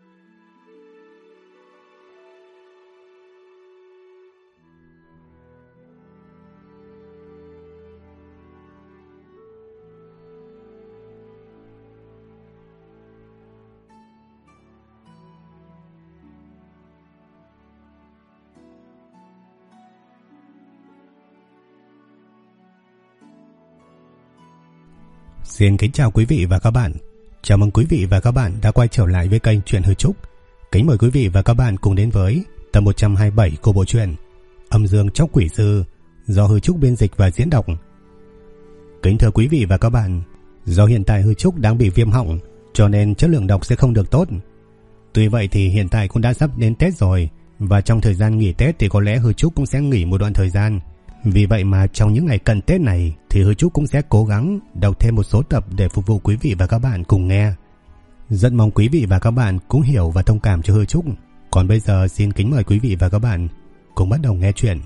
Xin kính chào quý vị và các bạn. Chào mừng quý vị và các bạn đã quay trở lại với kênh Truyện Hư Trúc. Kính mời quý vị và các bạn cùng đến với tập 127 của bộ truyện Âm Dương Chóc Quỷ Sư do Hư Trúc biên dịch và diễn đọc. Kính thưa quý vị và các bạn, do hiện tại Hư Trúc đang bị viêm họng cho nên chất lượng đọc sẽ không được tốt. Tuy vậy thì hiện tại cũng đã sắp đến Tết rồi, và trong thời gian nghỉ Tết thì có lẽ Hư Trúc cũng sẽ nghỉ một đoạn thời gian. Vì vậy mà trong những ngày cận Tết này thì Hư Trúc cũng sẽ cố gắng đọc thêm một số tập để phục vụ quý vị và các bạn cùng nghe. Rất mong quý vị và các bạn cũng hiểu và thông cảm cho Hư Trúc. Còn bây giờ xin kính mời quý vị và các bạn cùng bắt đầu nghe chuyện.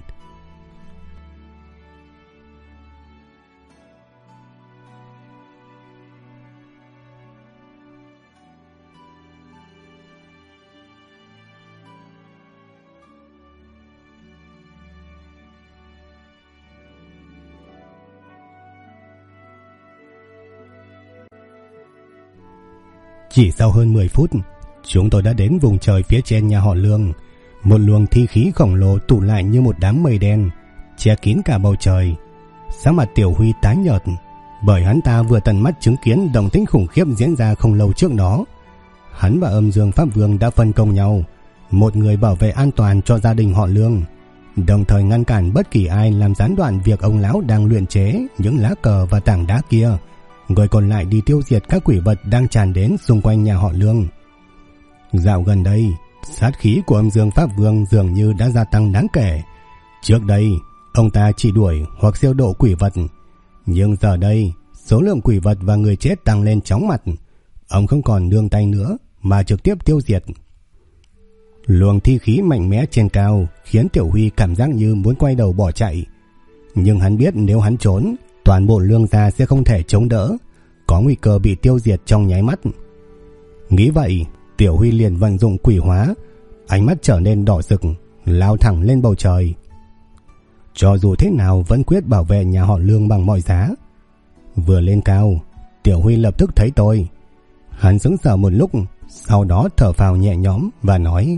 Chỉ sau hơn 10 phút, chúng tôi đã đến vùng trời phía trên nhà họ Lương. Một luồng thi khí khổng lồ tụ lại như một đám mây đen, che kín cả bầu trời. Sắc mặt Tiểu Huy tái nhợt, bởi hắn ta vừa tận mắt chứng kiến động tĩnh khủng khiếp diễn ra không lâu trước đó. Hắn và Âm Dương Pháp Vương đã phân công nhau, một người bảo vệ an toàn cho gia đình họ Lương, đồng thời ngăn cản bất kỳ ai làm gián đoạn việc ông lão đang luyện chế những lá cờ và tảng đá kia. Người còn lại đi tiêu diệt các quỷ vật đang tràn đến xung quanh nhà họ Lương. Dạo gần đây, sát khí của Âm Dương Pháp Vương dường như đã gia tăng đáng kể. Trước đây, ông ta chỉ đuổi hoặc siêu độ quỷ vật, nhưng giờ đây, số lượng quỷ vật và người chết tăng lên chóng mặt. Ông không còn nương tay nữa mà trực tiếp tiêu diệt. Luồng thi khí mạnh mẽ trên cao khiến Tiểu Huy cảm giác như muốn quay đầu bỏ chạy. Nhưng hắn biết nếu hắn trốn, toàn bộ Lương gia sẽ không thể chống đỡ, có nguy cơ bị tiêu diệt trong nháy mắt. Nghĩ vậy, Tiểu Huy liền vận dụng quỷ hóa, ánh mắt trở nên đỏ rực, lao thẳng lên bầu trời. Cho dù thế nào vẫn quyết bảo vệ nhà họ Lương bằng mọi giá. Vừa lên cao, Tiểu Huy lập tức thấy tôi. Hắn sững sờ một lúc, sau đó thở phào nhẹ nhõm và nói: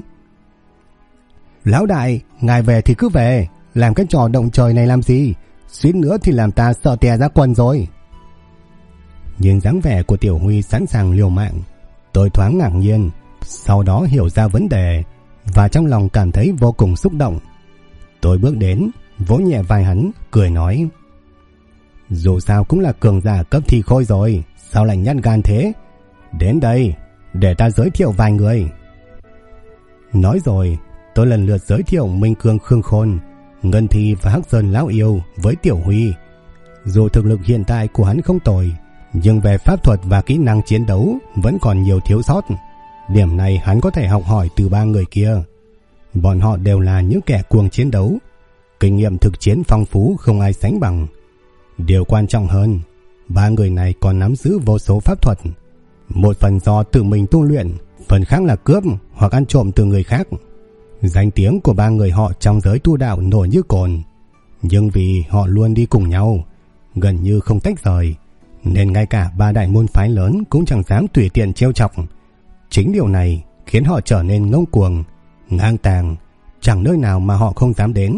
"Lão đại, ngài về thì cứ về, làm cái trò động trời này làm gì? Suýt nữa thì làm ta sợ tè ra quần rồi." Nhìn dáng vẻ của Tiểu Huy sẵn sàng liều mạng, tôi thoáng ngạc nhiên, sau đó hiểu ra vấn đề và trong lòng cảm thấy vô cùng xúc động. Tôi bước đến, vỗ nhẹ vai hắn, cười nói: "Dù sao cũng là cường giả cấp thi khôi rồi, sao lại nhát gan thế? Đến đây, để ta giới thiệu vài người." Nói rồi, tôi lần lượt giới thiệu Minh Cương Khương Khôn, Ngân Thi và Hắc Sơn Lão Yêu với Tiểu Huy. Dù thực lực hiện tại của hắn không tồi, nhưng về pháp thuật và kỹ năng chiến đấu vẫn còn nhiều thiếu sót. Điểm này hắn có thể học hỏi từ ba người kia. Bọn họ đều là những kẻ cuồng chiến đấu, kinh nghiệm thực chiến phong phú không ai sánh bằng. Điều quan trọng hơn, ba người này còn nắm giữ vô số pháp thuật, một phần do tự mình tu luyện, phần khác là cướp hoặc ăn trộm từ người khác. Danh tiếng của ba người họ trong giới tu đạo nổi như cồn, nhưng vì họ luôn đi cùng nhau, gần như không tách rời, nên ngay cả ba đại môn phái lớn cũng chẳng dám tùy tiện trêu chọc. Chính điều này khiến họ trở nên ngông cuồng, ngang tàng, chẳng nơi nào mà họ không dám đến.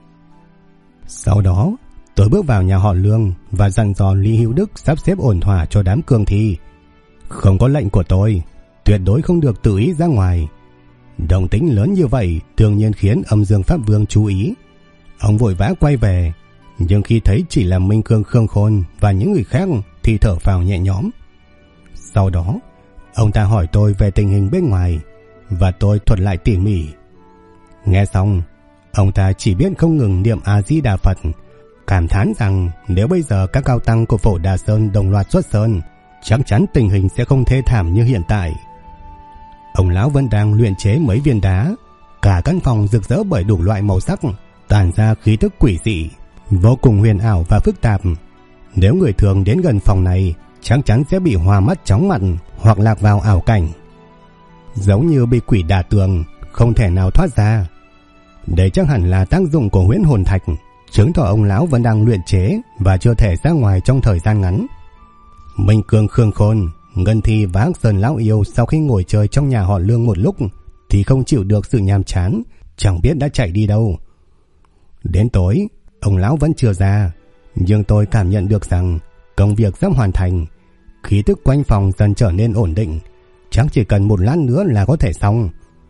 Sau đó, tôi bước vào nhà họ Lương và dặn dò Lý Hữu Đức sắp xếp ổn thỏa cho đám cương thi. Không có lệnh của tôi, tuyệt đối không được tự ý ra ngoài. Động tĩnh lớn như vậy đương nhiên khiến Âm Dương Pháp Vương chú ý. Ông vội vã quay về, nhưng khi thấy chỉ là Minh Cương Khương Khôn và những người khác thì thở phào nhẹ nhõm. Sau đó, ông ta hỏi tôi về tình hình bên ngoài và tôi thuật lại tỉ mỉ. Nghe xong, ông ta chỉ biết không ngừng niệm A Di Đà Phật, cảm thán rằng nếu bây giờ các cao tăng của Phổ Đà Sơn đồng loạt xuất sơn, chắc chắn tình hình sẽ không thê thảm như hiện tại. Ông lão vẫn đang luyện chế mấy viên đá, cả căn phòng rực rỡ bởi đủ loại màu sắc, tản ra khí tức quỷ dị, vô cùng huyền ảo và phức tạp. Nếu người thường đến gần phòng này, chắc chắn sẽ bị hoa mắt chóng mặt hoặc lạc vào ảo cảnh. giống như bị quỷ đả tường, không thể nào thoát ra. Đây chắc hẳn là tác dụng của huyễn hồn thạch, chứng tỏ ông lão vẫn đang luyện chế và chưa thể ra ngoài trong thời gian ngắn. Minh Cương, Khương Khôn, Ngân Thi và Hắc Sơn lão yêu sau khi ngồi chơi trong nhà họ Lương một lúc thì không chịu được sự nhàm chán, chẳng biết đã chạy đi đâu. Đến tối, ông lão vẫn chưa ra, nhưng tôi cảm nhận được rằng công việc sắp hoàn thành. Khí tức quanh phòng dần trở nên ổn định, chắc chỉ cần một lát nữa là có thể xong.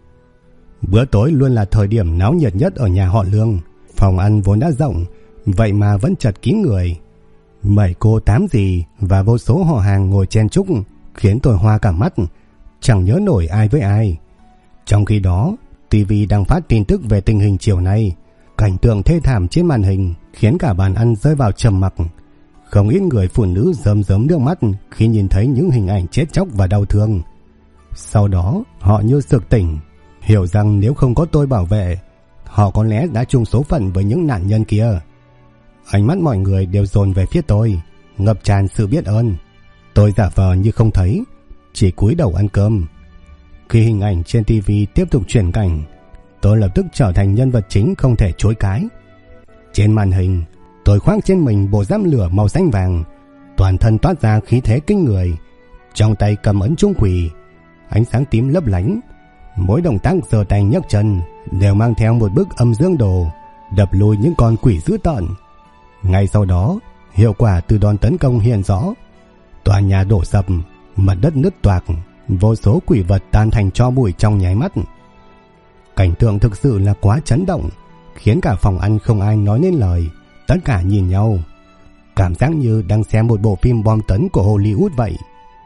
Bữa tối luôn là thời điểm náo nhiệt nhất ở nhà họ Lương. Phòng ăn vốn đã rộng, vậy mà vẫn chật kín người. 7 cô 8 dì và vô số họ hàng ngồi chen chúc khiến tôi hoa cả mắt, chẳng nhớ nổi ai với ai. Trong khi đó, TV đang phát tin tức về tình hình chiều nay. Cảnh tượng thê thảm trên màn hình khiến cả bàn ăn rơi vào trầm mặc. Không ít người phụ nữ rơm rớm nước mắt khi nhìn thấy những hình ảnh chết chóc và đau thương. Sau đó, họ như sực tỉnh, hiểu rằng nếu không có tôi bảo vệ, họ có lẽ đã chung số phận với những nạn nhân kia. Ánh mắt mọi người đều dồn về phía tôi, ngập tràn sự biết ơn. Tôi giả vờ như không thấy, chỉ cúi đầu ăn cơm. Khi hình ảnh trên TV tiếp tục chuyển cảnh, tôi lập tức trở thành nhân vật chính không thể chối cãi. Trên màn hình, tôi khoác trên mình bộ giáp lửa màu xanh vàng, toàn thân toát ra khí thế kinh người, trong tay cầm ấn trung quỷ, ánh sáng tím lấp lánh. Mỗi động tác giơ tay nhấc chân đều mang theo một bức âm dương đồ, đập lùi những con quỷ dữ tợn. Ngay sau đó, hiệu quả từ đòn tấn công hiện rõ. Tòa nhà đổ sập, mặt đất nứt toạc, vô số quỷ vật tan thành tro bụi trong nháy mắt. Cảnh tượng thực sự là quá chấn động, khiến cả phòng ăn không ai nói nên lời, tất cả nhìn nhau, cảm giác như đang xem một bộ phim bom tấn của Hollywood vậy.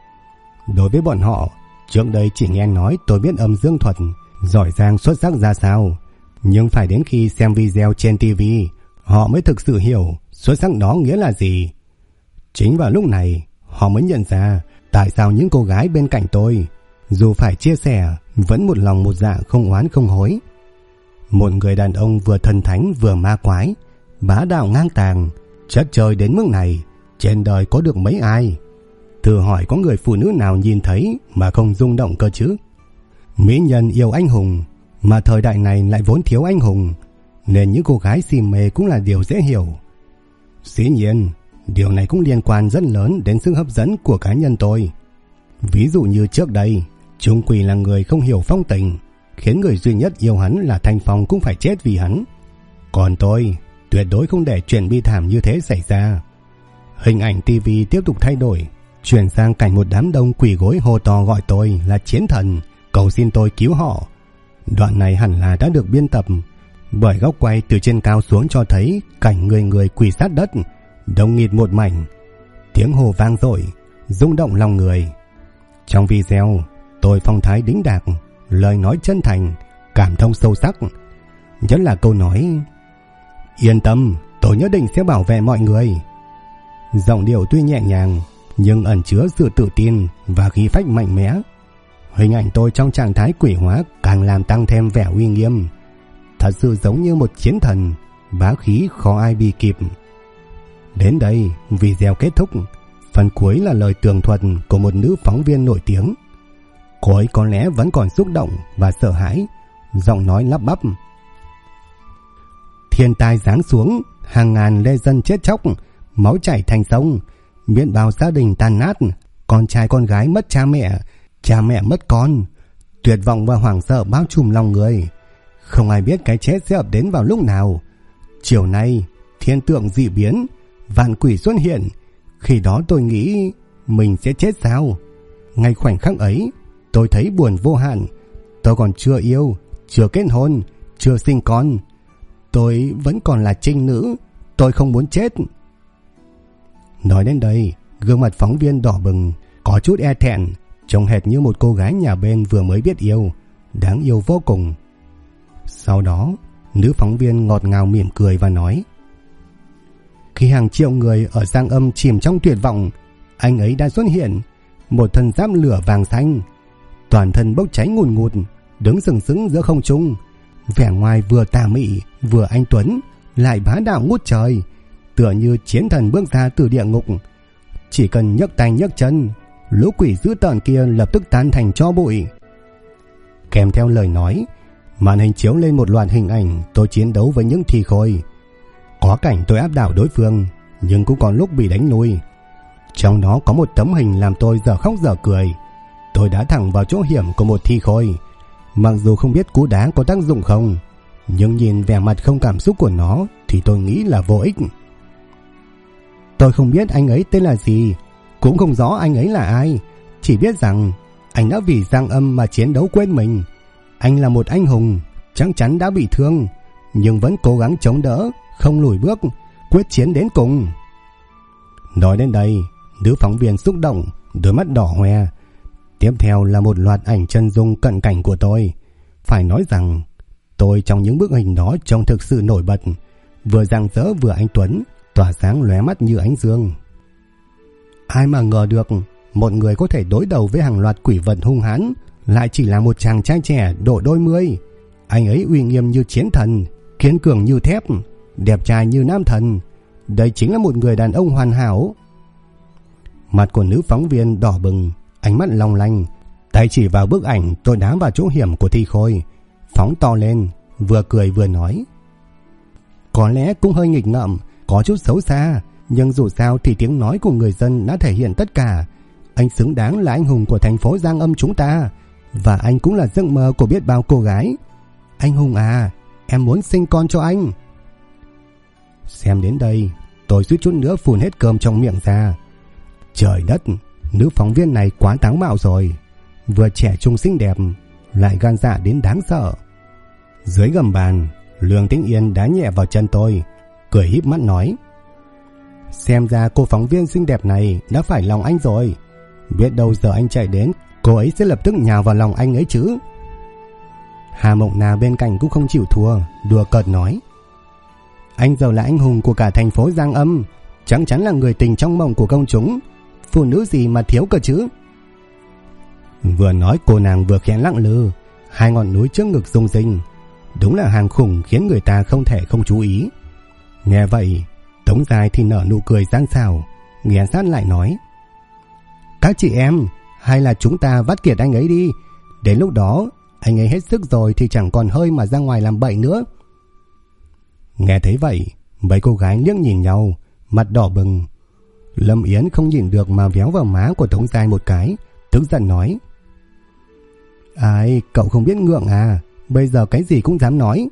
Đối với bọn họ, trước đây chỉ nghe nói tôi biết âm dương thuật, giỏi giang xuất sắc ra sao, nhưng phải đến khi xem video trên TV, họ mới thực sự hiểu xuất sắc đó nghĩa là gì. Chính vào lúc này, họ mới nhận ra tại sao những cô gái bên cạnh tôi, dù phải chia sẻ, vẫn một lòng một dạ không oán không hối. Một người đàn ông vừa thần thánh vừa ma quái, bá đạo ngang tàng, chất trời đến mức này, trên đời có được mấy ai? Thử hỏi có người phụ nữ nào nhìn thấy mà không rung động cơ chứ? Mỹ nhân yêu anh hùng, mà thời đại này lại vốn thiếu anh hùng, nên những cô gái si mê cũng là điều dễ hiểu. Dĩ nhiên, điều này cũng liên quan rất lớn đến sức hấp dẫn của cá nhân tôi. Ví dụ như trước đây, Trung Quỷ là người không hiểu phong tình, khiến người duy nhất yêu hắn là Thanh Phong cũng phải chết vì hắn. Còn tôi tuyệt đối không để chuyện bi thảm như thế xảy ra. Hình ảnh TV tiếp tục thay đổi, chuyển sang cảnh một đám đông quỳ gối hô to gọi tôi là chiến thần, cầu xin tôi cứu họ. Đoạn này hẳn là đã được biên tập, bởi góc quay từ trên cao xuống cho thấy cảnh người người quỳ sát đất, đông nghịt một mảnh. Tiếng hô vang dội, rung động lòng người. Trong video, tôi phong thái đĩnh đạc, lời nói chân thành, cảm thông sâu sắc, nhất là câu nói yên tâm, tôi nhất định sẽ bảo vệ mọi người. Giọng điệu tuy nhẹ nhàng nhưng ẩn chứa sự tự tin và khí phách mạnh mẽ. Hình ảnh tôi trong trạng thái quỷ hóa càng làm tăng thêm vẻ uy nghiêm, thật sự giống như một chiến thần, bá khí khó ai bị kịp. Đến đây, video kết thúc. Phần cuối là lời tường thuật của một nữ phóng viên nổi tiếng. Cô ấy có lẽ vẫn còn xúc động và sợ hãi, giọng nói lắp bắp. Thiên tai giáng xuống, hàng ngàn lê dân chết chóc, máu chảy thành sông, biết bao gia đình tan nát, con trai con gái mất cha mẹ mất con. Tuyệt vọng và hoảng sợ bao trùm lòng người, không ai biết cái chết sẽ ập đến vào lúc nào. Chiều nay, thiên tượng dị biến, vạn quỷ xuất hiện. Khi đó tôi nghĩ mình sẽ chết sao? Ngay khoảnh khắc ấy, tôi thấy buồn vô hạn. Tôi còn chưa yêu, chưa kết hôn, chưa sinh con. Tôi vẫn còn là trinh nữ, tôi không muốn chết. Nói đến đây, gương mặt phóng viên đỏ bừng, có chút e thẹn, trông hệt như một cô gái nhà bên vừa mới biết yêu, đáng yêu vô cùng. Sau đó, nữ phóng viên ngọt ngào mỉm cười và nói: khi hàng triệu người ở Giang Âm chìm trong tuyệt vọng, anh ấy đã xuất hiện, một thân giáp lửa vàng xanh, toàn thân bốc cháy ngùn ngụt, đứng sừng sững giữa không trung, vẻ ngoài vừa tà mị vừa anh tuấn, lại bá đạo ngút trời, tựa như chiến thần bước ra từ địa ngục. Chỉ cần nhấc tay nhấc chân, lũ quỷ dữ tợn kia lập tức tan thành tro bụi. Kèm theo lời nói, màn hình chiếu lên một loạt hình ảnh tôi chiến đấu với những thi khôi. Có cảnh tôi áp đảo đối phương, nhưng cũng có lúc bị đánh lui. Trong đó có một tấm hình làm tôi dở khóc dở cười. Tôi đá thẳng vào chỗ hiểm của một thi khôi. Mặc dù không biết cú đá có tác dụng không, nhưng nhìn vẻ mặt không cảm xúc của nó thì tôi nghĩ là vô ích. Tôi không biết anh ấy tên là gì, cũng không rõ anh ấy là ai, chỉ biết rằng anh đã vì Giang Âm mà chiến đấu quên mình. Anh là một anh hùng, chắc chắn đã bị thương, nhưng vẫn cố gắng chống đỡ, không lùi bước, quyết chiến đến cùng. Nói đến đây, nữ phóng viên xúc động, đôi mắt đỏ hoe. Tiếp theo là một loạt ảnh chân dung cận cảnh của tôi. Phải nói rằng tôi trong những bức hình đó trông thực sự nổi bật, vừa rạng rỡ vừa anh tuấn, tỏa sáng lóe mắt như ánh dương. Ai mà ngờ được một người có thể đối đầu với hàng loạt quỷ vật hung hãn lại chỉ là một chàng trai trẻ độ đôi mươi. Anh ấy uy nghiêm như chiến thần, kiên cường như thép, đẹp trai như nam thần. Đây chính là một người đàn ông hoàn hảo. Mặt của nữ phóng viên đỏ bừng, ánh mắt long lanh, tay chỉ vào bức ảnh tôi đá vào chỗ hiểm của thi khôi, phóng to lên, vừa cười vừa nói: có lẽ cũng hơi nghịch ngợm, có chút xấu xa, nhưng dù sao thì tiếng nói của người dân đã thể hiện tất cả. Anh xứng đáng là anh hùng của thành phố Giang Âm chúng ta, và anh cũng là giấc mơ của biết bao cô gái. Anh hùng à, em muốn sinh con cho anh. Xem đến đây, tôi suýt chút nữa phun hết cơm trong miệng ra. Trời đất, nữ phóng viên này quá táo bạo rồi, vừa trẻ trung xinh đẹp, lại gan dạ đến đáng sợ. Dưới gầm bàn, Lương Tĩnh Yên đá nhẹ vào chân tôi, cười híp mắt nói: xem ra cô phóng viên xinh đẹp này đã phải lòng anh rồi. Biết đâu giờ anh chạy đến, cô ấy sẽ lập tức nhào vào lòng anh ấy chứ. Hà Mộng Na bên cạnh cũng không chịu thua, đùa cợt nói: anh giờ là anh hùng của cả thành phố Giang Âm, chắc chắn là người tình trong mộng của công chúng, phụ nữ gì mà thiếu cơ chứ. Vừa nói cô nàng vừa khẽ lặng lư, hai ngọn núi trước ngực rung rinh, đúng là hàng khủng khiến người ta không thể không chú ý. Nghe vậy, Tống Giai thì nở nụ cười gian xảo, ghé sát lại nói: các chị em, hay là chúng ta vắt kiệt anh ấy đi, đến lúc đó anh ấy hết sức rồi thì chẳng còn hơi mà ra ngoài làm bậy nữa. Nghe thấy vậy, mấy cô gái liếc nhìn nhau, mặt đỏ bừng. Lâm Yến không nhìn được mà véo vào má của Tống Giai một cái, tức giận nói: ai, cậu không biết ngượng à, bây giờ cái gì cũng dám nói.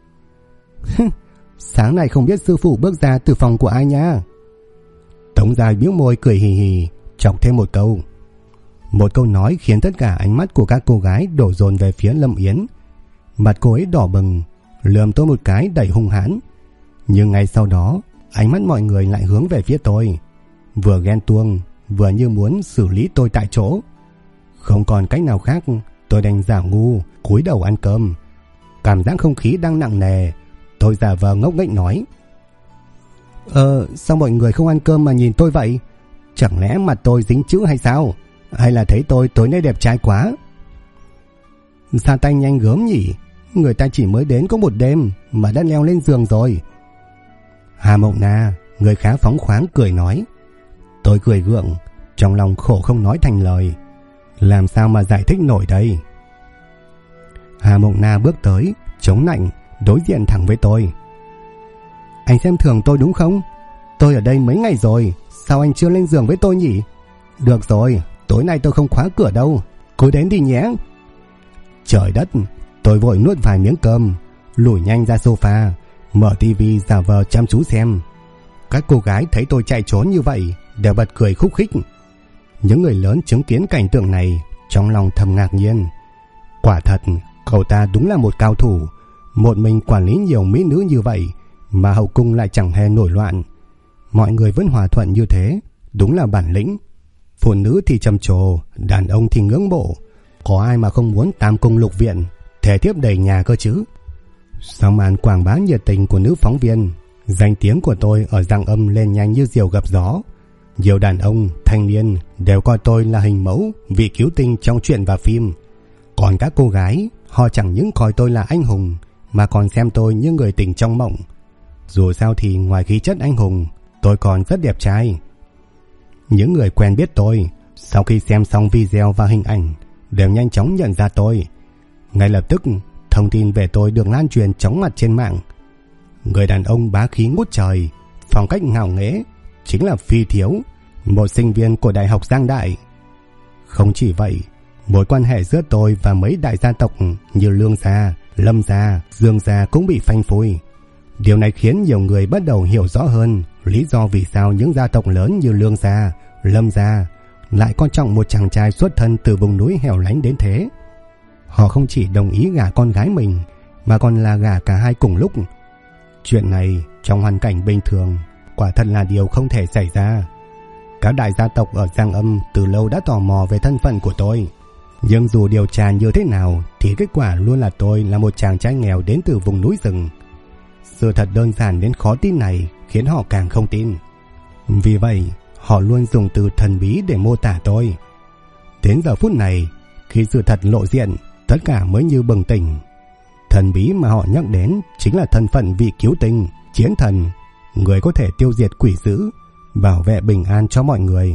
Sáng nay không biết sư phụ bước ra từ phòng của ai nha. Tống Giai bĩu môi cười hì hì, chọc thêm một câu. Một câu nói khiến tất cả ánh mắt của các cô gái đổ dồn về phía Lâm Yến. Mặt cô ấy đỏ bừng, lườm tôi một cái đầy hung hãn. Nhưng ngay sau đó, ánh mắt mọi người lại hướng về phía tôi, vừa ghen tuông, vừa như muốn xử lý tôi tại chỗ. Không còn cách nào khác, tôi đành giả ngu, cúi đầu ăn cơm. Cảm giác không khí đang nặng nề, tôi giả vờ ngốc nghếch nói: sao mọi người không ăn cơm mà nhìn tôi vậy? Chẳng lẽ mặt tôi dính chữ hay sao? Hay là thấy tôi tối nay đẹp trai quá? Ra tay nhanh gớm nhỉ, người ta chỉ mới đến có một đêm mà đã leo lên giường rồi. Hà Mộng Na, người khá phóng khoáng, cười nói. Tôi cười gượng, trong lòng khổ không nói thành lời. Làm sao mà giải thích nổi đây? Hà Mộng Na bước tới, chống nạnh, đối diện thẳng với tôi. Anh xem thường tôi đúng không? Tôi ở đây mấy ngày rồi, sao anh chưa lên giường với tôi nhỉ? Được rồi, tối nay tôi không khóa cửa đâu, cứ đến đi nhé. Trời đất, tôi vội nuốt vài miếng cơm, lủi nhanh ra sofa, mở tivi giả vờ chăm chú xem. Các cô gái thấy tôi chạy trốn như vậy đều bật cười khúc khích. Những người lớn chứng kiến cảnh tượng này trong lòng thầm ngạc nhiên. Quả thật, cậu ta đúng là một cao thủ, một mình quản lý nhiều mỹ nữ như vậy mà hậu cung lại chẳng hề nổi loạn. Mọi người vẫn hòa thuận như thế, đúng là bản lĩnh. Phụ nữ thì trầm trồ, đàn ông thì ngưỡng mộ. Có ai mà không muốn tam cung lục viện, thể tiếp đầy nhà cơ chứ? Sau màn quảng bá nhiệt tình của nữ phóng viên, danh tiếng của tôi ở Giang Âm lên nhanh như diều gặp gió. Nhiều đàn ông, thanh niên đều coi tôi là hình mẫu, vị cứu tinh trong truyện và phim. Còn các cô gái, họ chẳng những coi tôi là anh hùng, mà còn xem tôi như người tình trong mộng. Dù sao thì ngoài khí chất anh hùng, tôi còn rất đẹp trai. Những người quen biết tôi, sau khi xem xong video và hình ảnh, đều nhanh chóng nhận ra tôi. Ngay lập tức, thông tin về tôi được lan truyền chóng mặt trên mạng. Người đàn ông bá khí ngút trời, phong cách ngạo nghễ, chính là Phi Thiếu, một sinh viên của Đại học Giang Đại. Không chỉ vậy, mối quan hệ giữa tôi và mấy đại gia tộc như Lương gia, Lâm gia, Dương gia cũng bị phanh phui. Điều này khiến nhiều người bắt đầu hiểu rõ hơn lý do vì sao những gia tộc lớn như Lương gia, Lâm gia lại coi trọng một chàng trai xuất thân từ vùng núi hẻo lánh đến thế. Họ không chỉ đồng ý gả con gái mình, mà còn là gả cả hai cùng lúc. Chuyện này trong hoàn cảnh bình thường quả thật là điều không thể xảy ra. Các đại gia tộc ở Giang Âm từ lâu đã tò mò về thân phận của tôi, nhưng dù điều tra như thế nào thì kết quả luôn là tôi là một chàng trai nghèo đến từ vùng núi rừng. Sự thật đơn giản đến khó tin này khiến họ càng không tin. Vì vậy, họ luôn dùng từ thần bí để mô tả tôi. Đến giờ phút này, khi sự thật lộ diện, tất cả mới như bừng tỉnh. Thần bí mà họ nhắc đến chính là thân phận vị cứu tinh, chiến thần, người có thể tiêu diệt quỷ dữ, bảo vệ bình an cho mọi người.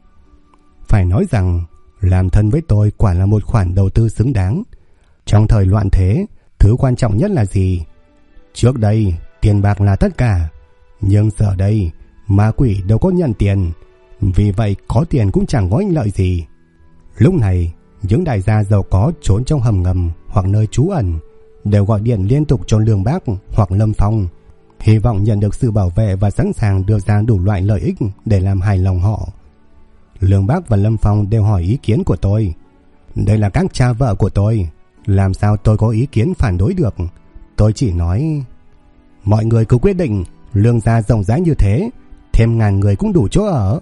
Phải nói rằng, làm thân với tôi quả là một khoản đầu tư xứng đáng. Trong thời loạn thế, thứ quan trọng nhất là gì? Trước đây, tiền bạc là tất cả, nhưng giờ đây, ma quỷ đâu có nhận tiền, vì vậy có tiền cũng chẳng có ích lợi gì. Lúc này, những đại gia giàu có trốn trong hầm ngầm hoặc nơi trú ẩn đều gọi điện liên tục cho Lương Bác hoặc Lâm Phong, hy vọng nhận được sự bảo vệ và sẵn sàng đưa ra đủ loại lợi ích để làm hài lòng họ. Lương Bác và Lâm Phong đều hỏi ý kiến của tôi. Đây là các cha vợ của tôi, làm sao tôi có ý kiến phản đối được. Tôi chỉ nói, mọi người cứ quyết định, Lương gia rộng rãi như thế, thêm 1000 người cũng đủ chỗ ở.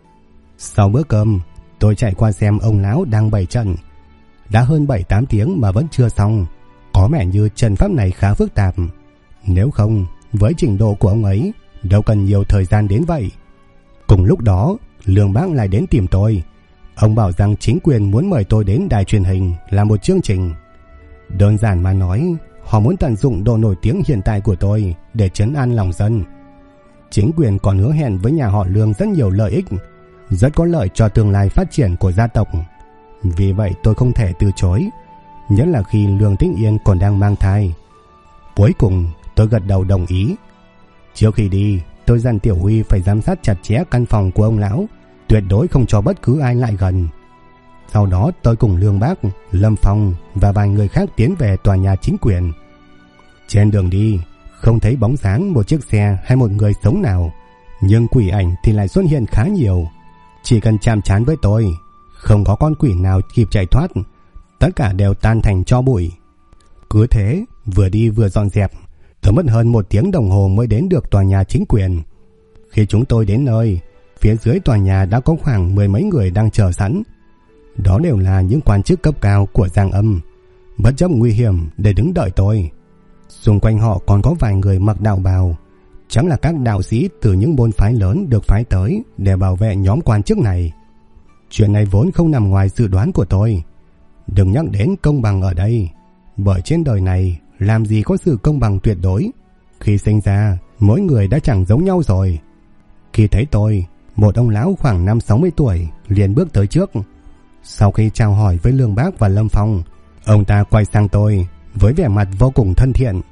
Sau bữa cơm, tôi chạy qua xem ông lão đang bày trận. Đã hơn 7-8 tiếng mà vẫn chưa xong. Có vẻ như trận pháp này khá phức tạp. Nếu không, với trình độ của ông ấy, đâu cần nhiều thời gian đến vậy. Cùng lúc đó, Lương Bác lại đến tìm tôi. Ông bảo rằng chính quyền muốn mời tôi đến đài truyền hình làm một chương trình. Đơn giản mà nói, họ muốn tận dụng độ nổi tiếng hiện tại của tôi để trấn an lòng dân. Chính quyền còn hứa hẹn với nhà họ Lương rất nhiều lợi ích, rất có lợi cho tương lai phát triển của gia tộc. Vì vậy tôi không thể từ chối, nhất là khi Lương Tĩnh Yên còn đang mang thai. Cuối cùng tôi gật đầu đồng ý. Trước khi đi, tôi dặn Tiểu Huy phải giám sát chặt chẽ căn phòng của ông lão, tuyệt đối không cho bất cứ ai lại gần. Sau đó tôi cùng Lương Bác, Lâm Phong và vài người khác tiến về tòa nhà chính quyền. Trên đường đi, không thấy bóng dáng một chiếc xe hay một người sống nào, nhưng quỷ ảnh thì lại xuất hiện khá nhiều. Chỉ cần chạm trán với tôi, không có con quỷ nào kịp chạy thoát, tất cả đều tan thành tro bụi. Cứ thế, vừa đi vừa dọn dẹp, tôi mất hơn 1 tiếng đồng hồ mới đến được tòa nhà chính quyền. Khi chúng tôi đến nơi, phía dưới tòa nhà đã có khoảng 10 mấy người đang chờ sẵn. Đó đều là những quan chức cấp cao của Giang Âm, bất chấp nguy hiểm để đứng đợi tôi. Xung quanh họ còn có vài người mặc đạo bào, chắc là các đạo sĩ từ những môn phái lớn được phái tới để bảo vệ nhóm quan chức này. Chuyện này vốn không nằm ngoài dự đoán của tôi. Đừng nhắc đến công bằng ở đây, bởi trên đời này làm gì có sự công bằng tuyệt đối. Khi sinh ra, mỗi người đã chẳng giống nhau rồi. Khi thấy tôi, một ông lão khoảng 50-60 tuổi liền bước tới trước. Sau khi chào hỏi với Lương Bác và Lâm Phong, ông ta quay sang tôi với vẻ mặt vô cùng thân thiện.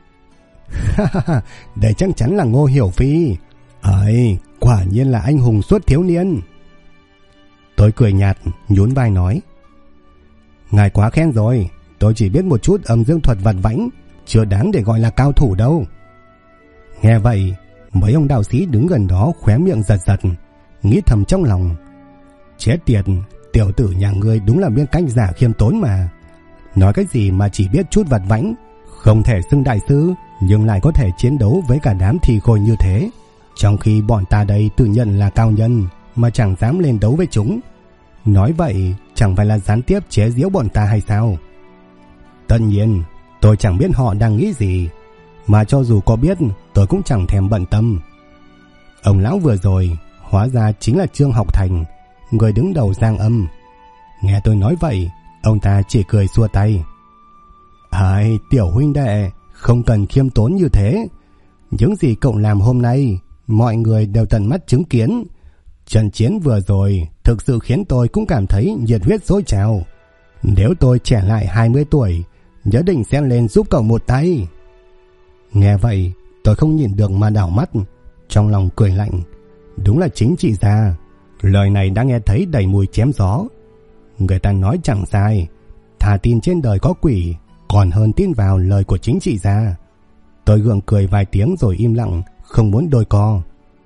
Đây chắc chắn là Ngô Hiểu Phi. Ấy, quả nhiên là anh hùng suốt thiếu niên. Tôi cười nhạt, nhún vai nói, ngài quá khen rồi, tôi chỉ biết một chút âm dương thuật vặt vãnh, chưa đáng để gọi là cao thủ đâu. Nghe vậy, mấy ông đạo sĩ đứng gần đó khóe miệng giật giật, nghĩ thầm trong lòng, chết tiệt, tiểu tử nhà ngươi đúng là biết cách giả khiêm tốn mà. Nói cái gì mà chỉ biết chút vặt vãnh, không thể xưng đại sư, nhưng lại có thể chiến đấu với cả đám thì khôi như thế, trong khi bọn ta đây tự nhận là cao nhân mà chẳng dám lên đấu với chúng. Nói vậy chẳng phải là gián tiếp chế giễu bọn ta hay sao? Tất nhiên tôi chẳng biết họ đang nghĩ gì, mà cho dù có biết tôi cũng chẳng thèm bận tâm. Ông lão vừa rồi hóa ra chính là Trương Học Thành, người đứng đầu Giang Âm. Nghe tôi nói vậy, ông ta chỉ cười xua tay. Ai, tiểu huynh đệ, không cần khiêm tốn như thế. Những gì cậu làm hôm nay, mọi người đều tận mắt chứng kiến. Trận chiến vừa rồi thực sự khiến tôi cũng cảm thấy nhiệt huyết sôi trào. Nếu tôi trẻ lại 20 tuổi nhất định sẽ lên giúp cậu một tay. Nghe vậy, tôi không nhìn được mà đảo mắt, trong lòng cười lạnh. Đúng là chính trị gia. Lời này đã nghe thấy đầy mùi chém gió. Người ta nói chẳng sai, thà tin trên đời có quỷ còn hơn tin vào lời của chính trị gia. Tôi gượng cười vài tiếng rồi im lặng, không muốn đôi co.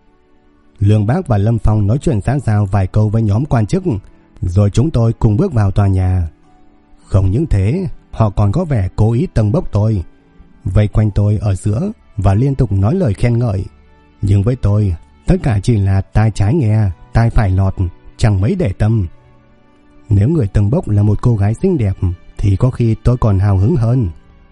Lương Bác và Lâm Phong nói chuyện xã giao vài câu với nhóm quan chức, rồi chúng tôi cùng bước vào tòa nhà. Không những thế, họ còn có vẻ cố ý tâng bốc tôi, vây quanh tôi ở giữa và liên tục nói lời khen ngợi. Nhưng với tôi, tất cả chỉ là tai trái nghe, tai phải lọt, chẳng mấy để tâm. Nếu người tâng bốc là một cô gái xinh đẹp thì có khi tôi còn hào hứng hơn.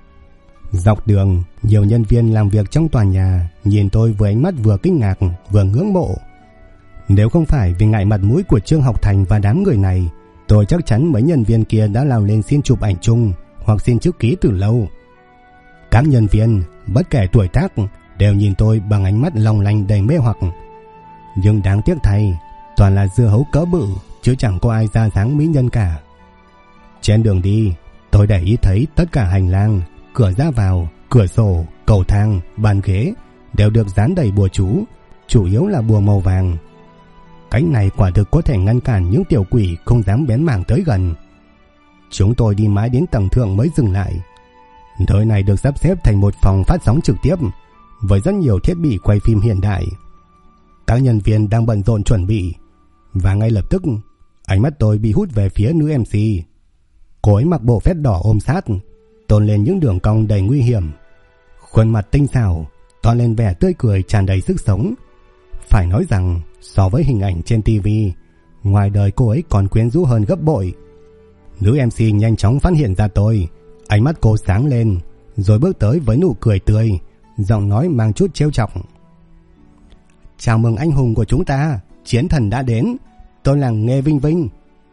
Dọc đường, nhiều nhân viên làm việc trong tòa nhà nhìn tôi với ánh mắt vừa kinh ngạc vừa ngưỡng mộ. Nếu không phải vì ngại mặt mũi của Trương Học Thành và đám người này, tôi chắc chắn mấy nhân viên kia đã lao lên xin chụp ảnh chung hoặc xin chữ ký từ lâu. Các nhân viên, bất kể tuổi tác, đều nhìn tôi bằng ánh mắt long lanh đầy mê hoặc. Nhưng đáng tiếc thay, toàn là dưa hấu cỡ bự, chứ chẳng có ai ra dáng mỹ nhân cả. Trên đường đi, tôi để ý thấy tất cả hành lang, cửa ra vào, cửa sổ, cầu thang, bàn ghế đều được dán đầy bùa chú, chủ yếu là bùa màu vàng. Cách này quả thực có thể ngăn cản những tiểu quỷ không dám bén mảng tới gần. Chúng tôi đi mãi đến tầng thượng mới dừng lại. Nơi này được sắp xếp thành một phòng phát sóng trực tiếp với rất nhiều thiết bị quay phim hiện đại. Các nhân viên đang bận rộn chuẩn bị, và ngay lập tức ánh mắt tôi bị hút về phía nữ MC. Cô ấy mặc bộ vest đỏ ôm sát, tôn lên những đường cong đầy nguy hiểm. Khuôn mặt tinh xảo, toan lên vẻ tươi cười tràn đầy sức sống. Phải nói rằng so với hình ảnh trên TV, ngoài đời cô ấy còn quyến rũ hơn gấp bội. Nữ MC nhanh chóng phát hiện ra tôi, ánh mắt cô sáng lên, rồi bước tới với nụ cười tươi, giọng nói mang chút trêu chọc. Chào mừng anh hùng của chúng ta, chiến thần đã đến, tôi là Nghê Vinh Vinh.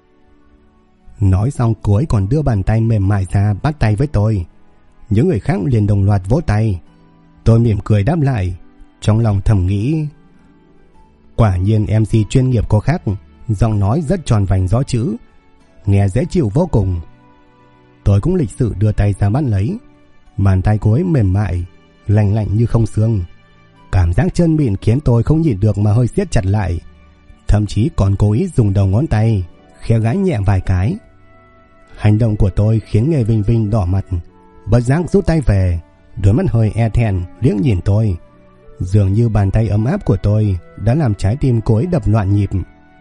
Nói xong cô ấy còn đưa bàn tay mềm mại ra bắt tay với tôi. Những người khác liền đồng loạt vỗ tay. Tôi mỉm cười đáp lại, trong lòng thầm nghĩ, quả nhiên MC chuyên nghiệp có khác, giọng nói rất tròn vành rõ chữ, nghe dễ chịu vô cùng. Tôi cũng lịch sự đưa tay ra bắt lấy. Bàn tay cô ấy mềm mại, lành lạnh như không xương. Cảm giác chân mịn khiến tôi không nhịn được mà hơi siết chặt lại, thậm chí còn cố ý dùng đầu ngón tay khẽ gãi nhẹ vài cái. Hành động của tôi khiến Nghê Vinh Vinh đỏ mặt, bất giác rút tay về, đôi mắt hơi e thẹn liếc nhìn tôi. Dường như bàn tay ấm áp của tôi đã làm trái tim cô ấy đập loạn nhịp.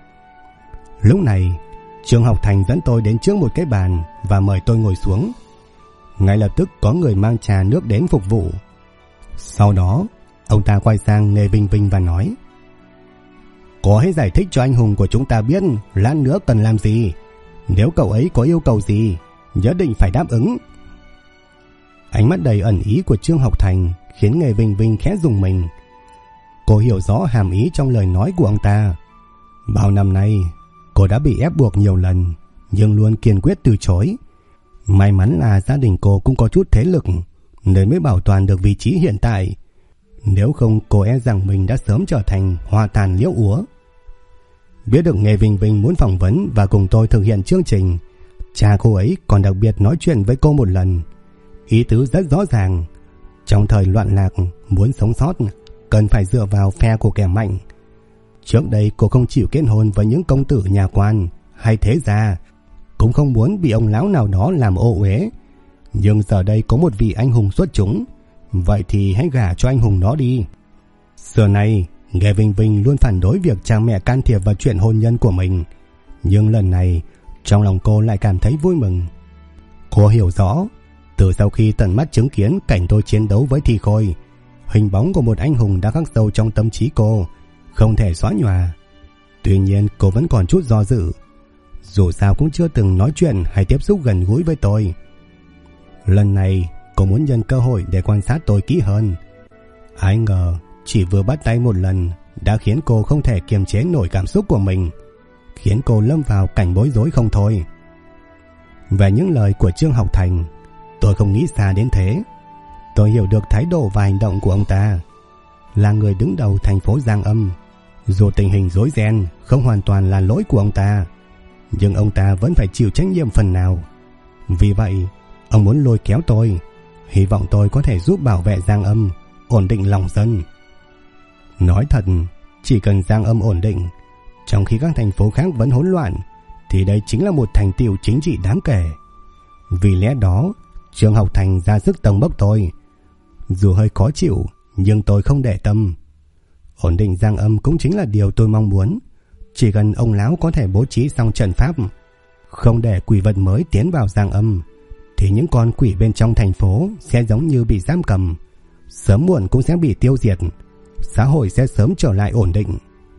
Lúc này, Trương Học Thành dẫn tôi đến trước một cái bàn và mời tôi ngồi xuống. Ngay lập tức có người mang trà nước đến phục vụ. Sau đó, ông ta quay sang Nghê Vinh Vinh và nói, cô hãy giải thích cho anh hùng của chúng ta biết lát nữa cần làm gì. Nếu cậu ấy có yêu cầu gì, nhất định phải đáp ứng. Ánh mắt đầy ẩn ý của Trương Học Thành khiến Nghê Vinh Vinh khẽ rùng mình. Cô hiểu rõ hàm ý trong lời nói của ông ta. Bao năm nay, cô đã bị ép buộc nhiều lần, nhưng luôn kiên quyết từ chối. May mắn là gia đình cô cũng có chút thế lực, nên mới bảo toàn được vị trí hiện tại. Nếu không, cô e rằng mình đã sớm trở thành hoa tàn liễu úa. Biết được Nghê Vinh Vinh muốn phỏng vấn và cùng tôi thực hiện chương trình, cha cô ấy còn đặc biệt nói chuyện với cô một lần. Ý tứ rất rõ ràng, trong thời loạn lạc, muốn sống sót cần phải dựa vào phe của kẻ mạnh. Trước đây cô không chịu kết hôn với những công tử nhà quan hay thế gia, cũng không muốn bị ông lão nào đó làm ô uế. Nhưng giờ đây có một vị anh hùng xuất chúng, vậy thì hãy gả cho anh hùng đó đi. Xưa nay, Nghê Vinh Vinh luôn phản đối việc cha mẹ can thiệp vào chuyện hôn nhân của mình, nhưng lần này trong lòng cô lại cảm thấy vui mừng. Cô hiểu rõ, từ sau khi tận mắt chứng kiến cảnh tôi chiến đấu với Thi Khôi, hình bóng của một anh hùng đã khắc sâu trong tâm trí cô, không thể xóa nhòa. Tuy nhiên cô vẫn còn chút do dự, dù sao cũng chưa từng nói chuyện hay tiếp xúc gần gũi với tôi. Lần này cô muốn nhân cơ hội để quan sát tôi kỹ hơn. Ai ngờ chỉ vừa bắt tay một lần đã khiến cô không thể kiềm chế nổi cảm xúc của mình, khiến cô lâm vào cảnh bối rối không thôi. Về những lời của Trương Học Thành, tôi không nghĩ xa đến thế. Tôi hiểu được thái độ và hành động của ông ta. Là người đứng đầu thành phố Giang Âm, dù tình hình rối ren không hoàn toàn là lỗi của ông ta, nhưng ông ta vẫn phải chịu trách nhiệm phần nào. Vì vậy, Ông muốn lôi kéo tôi, hy vọng tôi có thể giúp bảo vệ Giang Âm, ổn định lòng dân. Nói thật, chỉ cần Giang Âm ổn định, trong khi các thành phố khác vẫn hỗn loạn, thì đây chính là một thành tựu chính trị đáng kể. Vì lẽ đó, Trương Học Thành ra sức tâng bốc tôi. Dù hơi khó chịu, nhưng tôi không để tâm. Ổn định Giang Âm cũng chính là điều tôi mong muốn. Chỉ cần ông lão có thể bố trí xong trận pháp, không để quỷ vật mới tiến vào Giang Âm, thì những con quỷ bên trong thành phố sẽ giống như bị giam cầm, sớm muộn cũng sẽ bị tiêu diệt. Xã hội sẽ sớm trở lại ổn định.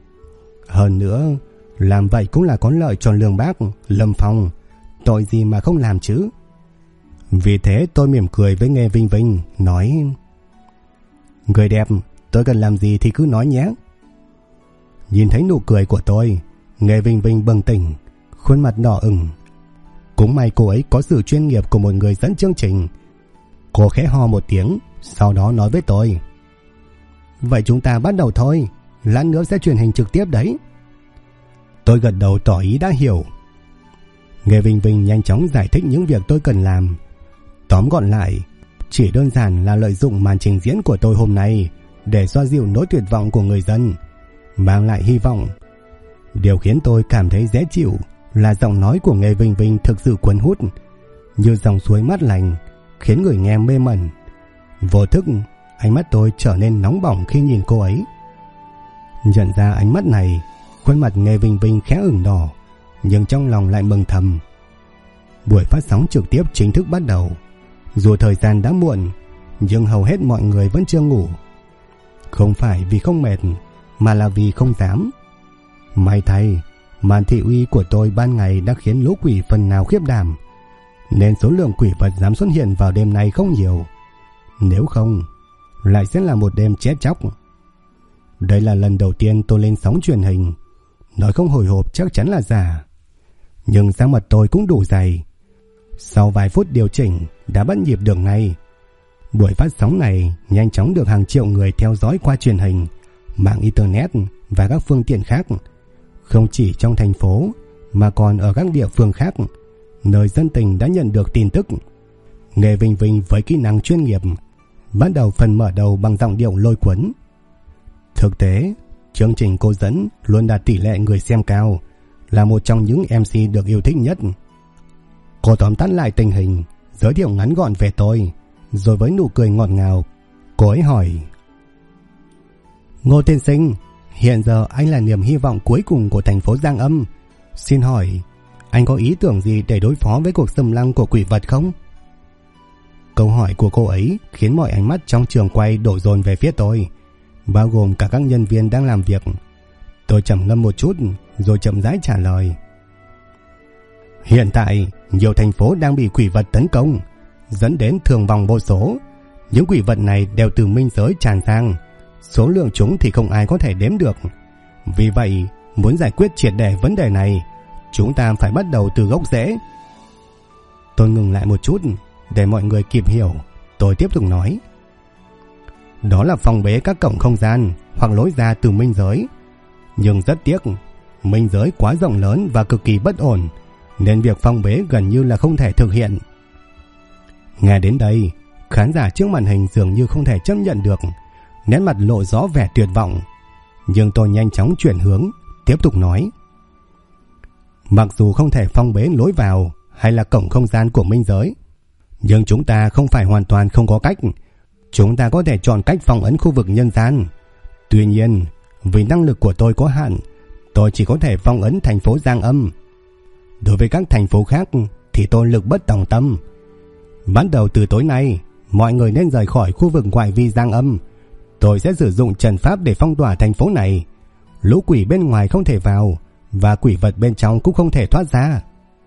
Hơn nữa, làm vậy cũng là có lợi cho Lương Bác, Lâm Phong. Tội gì mà không làm chứ. Vì thế tôi mỉm cười với Nghe Vinh Vinh, nói: Người đẹp, tôi cần làm gì thì cứ nói nhé. Nhìn thấy nụ cười của tôi, Nghe Vinh Vinh bừng tỉnh, khuôn mặt đỏ ửng. Cũng may cô ấy có sự chuyên nghiệp của một người dẫn chương trình. Cô khẽ ho một tiếng, sau đó nói với tôi: Vậy chúng ta bắt đầu thôi, lát nữa sẽ truyền hình trực tiếp đấy. Tôi gật đầu tỏ ý đã hiểu. Nghe Vinh Vinh nhanh chóng giải thích những việc tôi cần làm. Tóm gọn lại, chỉ đơn giản là lợi dụng màn trình diễn của tôi hôm nay để xoa dịu nỗi tuyệt vọng của người dân, mang lại hy vọng. Điều khiến tôi cảm thấy dễ chịu là giọng nói của Nghe Vinh Vinh thực sự cuốn hút, như dòng suối mát lành, khiến người nghe mê mẩn. Vô thức, ánh mắt tôi trở nên nóng bỏng khi nhìn cô ấy. Nhận ra ánh mắt này, khuôn mặt Nghe Vinh Vinh khẽ ửng đỏ, nhưng trong lòng lại mừng thầm. Buổi phát sóng trực tiếp chính thức bắt đầu. Dù thời gian đã muộn, nhưng hầu hết mọi người vẫn chưa ngủ. Không phải vì không mệt, mà là vì không dám. May thay, màn thị uy của tôi ban ngày đã khiến lũ quỷ phần nào khiếp đảm, nên số lượng quỷ vật dám xuất hiện vào đêm nay không nhiều. Nếu không, lại sẽ là một đêm chết chóc. Đây là lần đầu tiên tôi lên sóng truyền hình. Nói không hồi hộp chắc chắn là giả, nhưng da mặt tôi cũng đủ dày. Sau vài phút điều chỉnh đã bắt nhịp được ngay. Buổi phát sóng này nhanh chóng được hàng triệu người theo dõi qua truyền hình, mạng internet và các phương tiện khác. Không chỉ trong thành phố mà còn ở các địa phương khác, nơi dân tình đã nhận được tin tức. Nghe Vinh Vinh với kỹ năng chuyên nghiệp bắt đầu phần mở đầu bằng giọng điệu lôi cuốn. Thực tế, chương trình cô dẫn luôn đạt tỷ lệ người xem cao, là một trong những MC được yêu thích nhất. Cô tóm tắt lại tình hình, giới thiệu ngắn gọn về tôi, rồi với nụ cười ngọt ngào, cô ấy hỏi: Ngô tiên sinh, hiện giờ anh là niềm hy vọng cuối cùng của thành phố Giang Âm. Xin hỏi, anh có ý tưởng gì để đối phó với cuộc xâm lăng của quỷ vật không? Câu hỏi của cô ấy khiến mọi ánh mắt trong trường quay đổ dồn về phía tôi, bao gồm cả các nhân viên đang làm việc. Tôi trầm ngâm một chút rồi chậm rãi trả lời: Hiện tại, nhiều thành phố đang bị quỷ vật tấn công, dẫn đến thương vong vô số. Những quỷ vật này đều từ minh giới tràn sang, số lượng chúng thì không ai có thể đếm được. Vì vậy, muốn giải quyết triệt để vấn đề này, chúng ta phải bắt đầu từ gốc rễ. Tôi ngừng lại một chút để mọi người kịp hiểu. Tôi tiếp tục nói: Đó là phong bế các cổng không gian hoặc lối ra từ minh giới. Nhưng rất tiếc, minh giới quá rộng lớn và cực kỳ bất ổn, nên việc phong bế gần như là không thể thực hiện. Nghe đến đây, khán giả trước màn hình dường như không thể chấp nhận được, nét mặt lộ rõ vẻ tuyệt vọng. Nhưng tôi nhanh chóng chuyển hướng, tiếp tục nói: Mặc dù không thể phong bế lối vào hay là cổng không gian của minh giới, nhưng chúng ta không phải hoàn toàn không có cách. Chúng ta có thể chọn cách phong ấn khu vực nhân gian. Tuy nhiên, vì năng lực của tôi có hạn, tôi chỉ có thể phong ấn thành phố Giang Âm. Đối với các thành phố khác thì tôi lực bất tòng tâm. Bắt đầu từ tối nay, mọi người nên rời khỏi khu vực ngoại vi Giang Âm. Tôi sẽ sử dụng trận pháp để phong tỏa thành phố này. Lũ quỷ bên ngoài không thể vào, và quỷ vật bên trong cũng không thể thoát ra.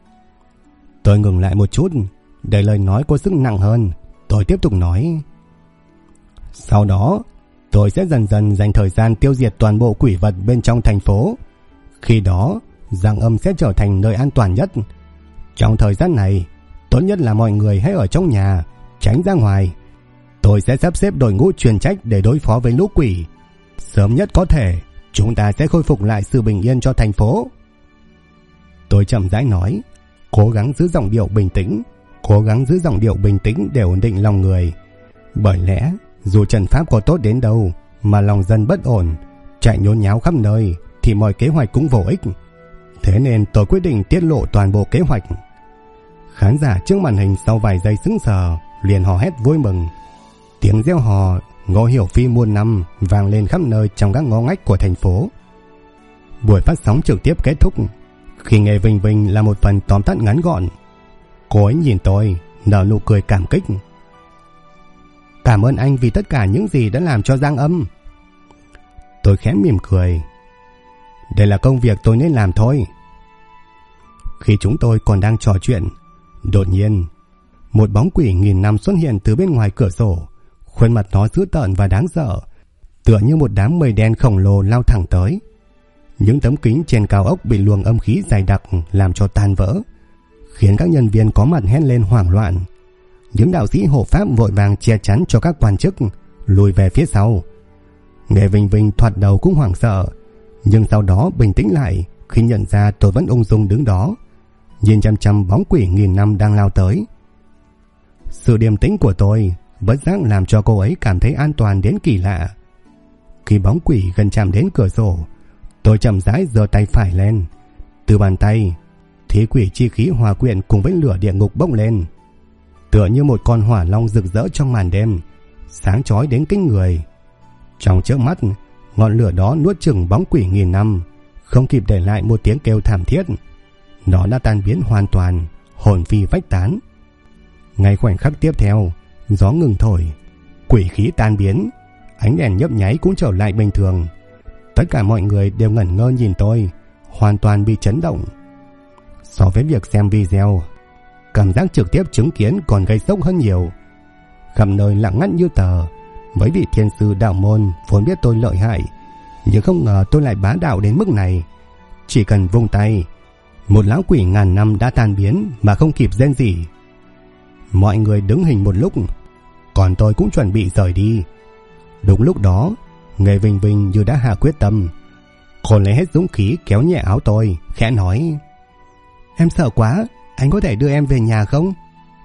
Tôi ngừng lại một chút để lời nói có sức nặng hơn. Tôi tiếp tục nói: Sau đó, tôi sẽ dần dần dành thời gian tiêu diệt toàn bộ quỷ vật bên trong thành phố. Khi đó, Giang Âm sẽ trở thành nơi an toàn nhất. Trong thời gian này, tốt nhất là mọi người hãy ở trong nhà, tránh ra ngoài. Tôi sẽ sắp xếp đội ngũ chuyên trách để đối phó với lũ quỷ. Sớm nhất có thể, chúng ta sẽ khôi phục lại sự bình yên cho thành phố. Tôi chậm rãi nói, cố gắng giữ giọng điệu bình tĩnh, cố gắng giữ giọng điệu bình tĩnh để ổn định lòng người. Bởi lẽ dù trận pháp có tốt đến đâu mà lòng dân bất ổn, chạy nhốn nháo khắp nơi thì mọi kế hoạch cũng vô ích. Thế nên tôi quyết định tiết lộ toàn bộ kế hoạch. Khán giả trước màn hình sau vài giây sững sờ liền hò hét vui mừng. Tiếng reo hò Ngô Hiểu Phi muôn năm vang lên khắp nơi trong các ngõ ngách của thành phố. Buổi phát sóng trực tiếp kết thúc khi Nghe Vinh Vinh là một phần tóm tắt ngắn gọn. Cô ấy nhìn tôi nở nụ cười cảm kích. Cảm ơn anh vì tất cả những gì đã làm cho Giang Âm. Tôi khẽ mỉm cười. Đây là công việc tôi nên làm thôi. Khi chúng tôi còn đang trò chuyện, đột nhiên một bóng quỷ nghìn năm xuất hiện từ bên ngoài cửa sổ. Khuôn mặt nó dữ tợn và đáng sợ, tựa như một đám mây đen khổng lồ lao thẳng tới. Những tấm kính trên cao ốc bị luồng âm khí dày đặc làm cho tan vỡ, khiến các nhân viên có mặt hét lên hoảng loạn. Những đạo sĩ hộ pháp vội vàng che chắn cho các quan chức lùi về phía sau. Nghe Vinh Vinh thoạt đầu cũng hoảng sợ, nhưng sau đó bình tĩnh lại khi nhận ra tôi vẫn ung dung đứng đó, nhìn chăm chăm bóng quỷ nghìn năm đang lao tới. Sự điềm tĩnh của tôi bất giác làm cho cô ấy cảm thấy an toàn đến kỳ lạ. Khi bóng quỷ gần chạm đến cửa sổ, tôi chậm rãi giơ tay phải lên. Từ bàn tay, thí quỷ chi khí hòa quyện cùng với lửa địa ngục bốc lên, tựa như một con hỏa long rực rỡ trong màn đêm, sáng chói đến kinh người. Trong chớp mắt, ngọn lửa đó nuốt chửng bóng quỷ nghìn năm, không kịp để lại một tiếng kêu thảm thiết. Nó đã tan biến hoàn toàn, hồn phi phách tán. Ngay khoảnh khắc tiếp theo, gió ngừng thổi, quỷ khí tan biến, ánh đèn nhấp nháy cũng trở lại bình thường. Tất cả mọi người đều ngẩn ngơ nhìn tôi, hoàn toàn bị chấn động. So với việc xem video, cảm giác trực tiếp chứng kiến còn gây sốc hơn nhiều. Khắp nơi lặng ngắt như tờ. Mấy vị thiên sư đạo môn vốn biết tôi lợi hại, nhưng không ngờ tôi lại bá đạo đến mức này. Chỉ cần vung tay, một lão quỷ ngàn năm đã tan biến mà không kịp rên rỉ. Mọi người đứng hình một lúc, còn tôi cũng chuẩn bị rời đi. Đúng lúc đó, Nghe Vinh Vinh như đã hạ quyết tâm. Cô lấy hết dũng khí kéo nhẹ áo tôi, khẽ nói: Em sợ quá, anh có thể đưa em về nhà không?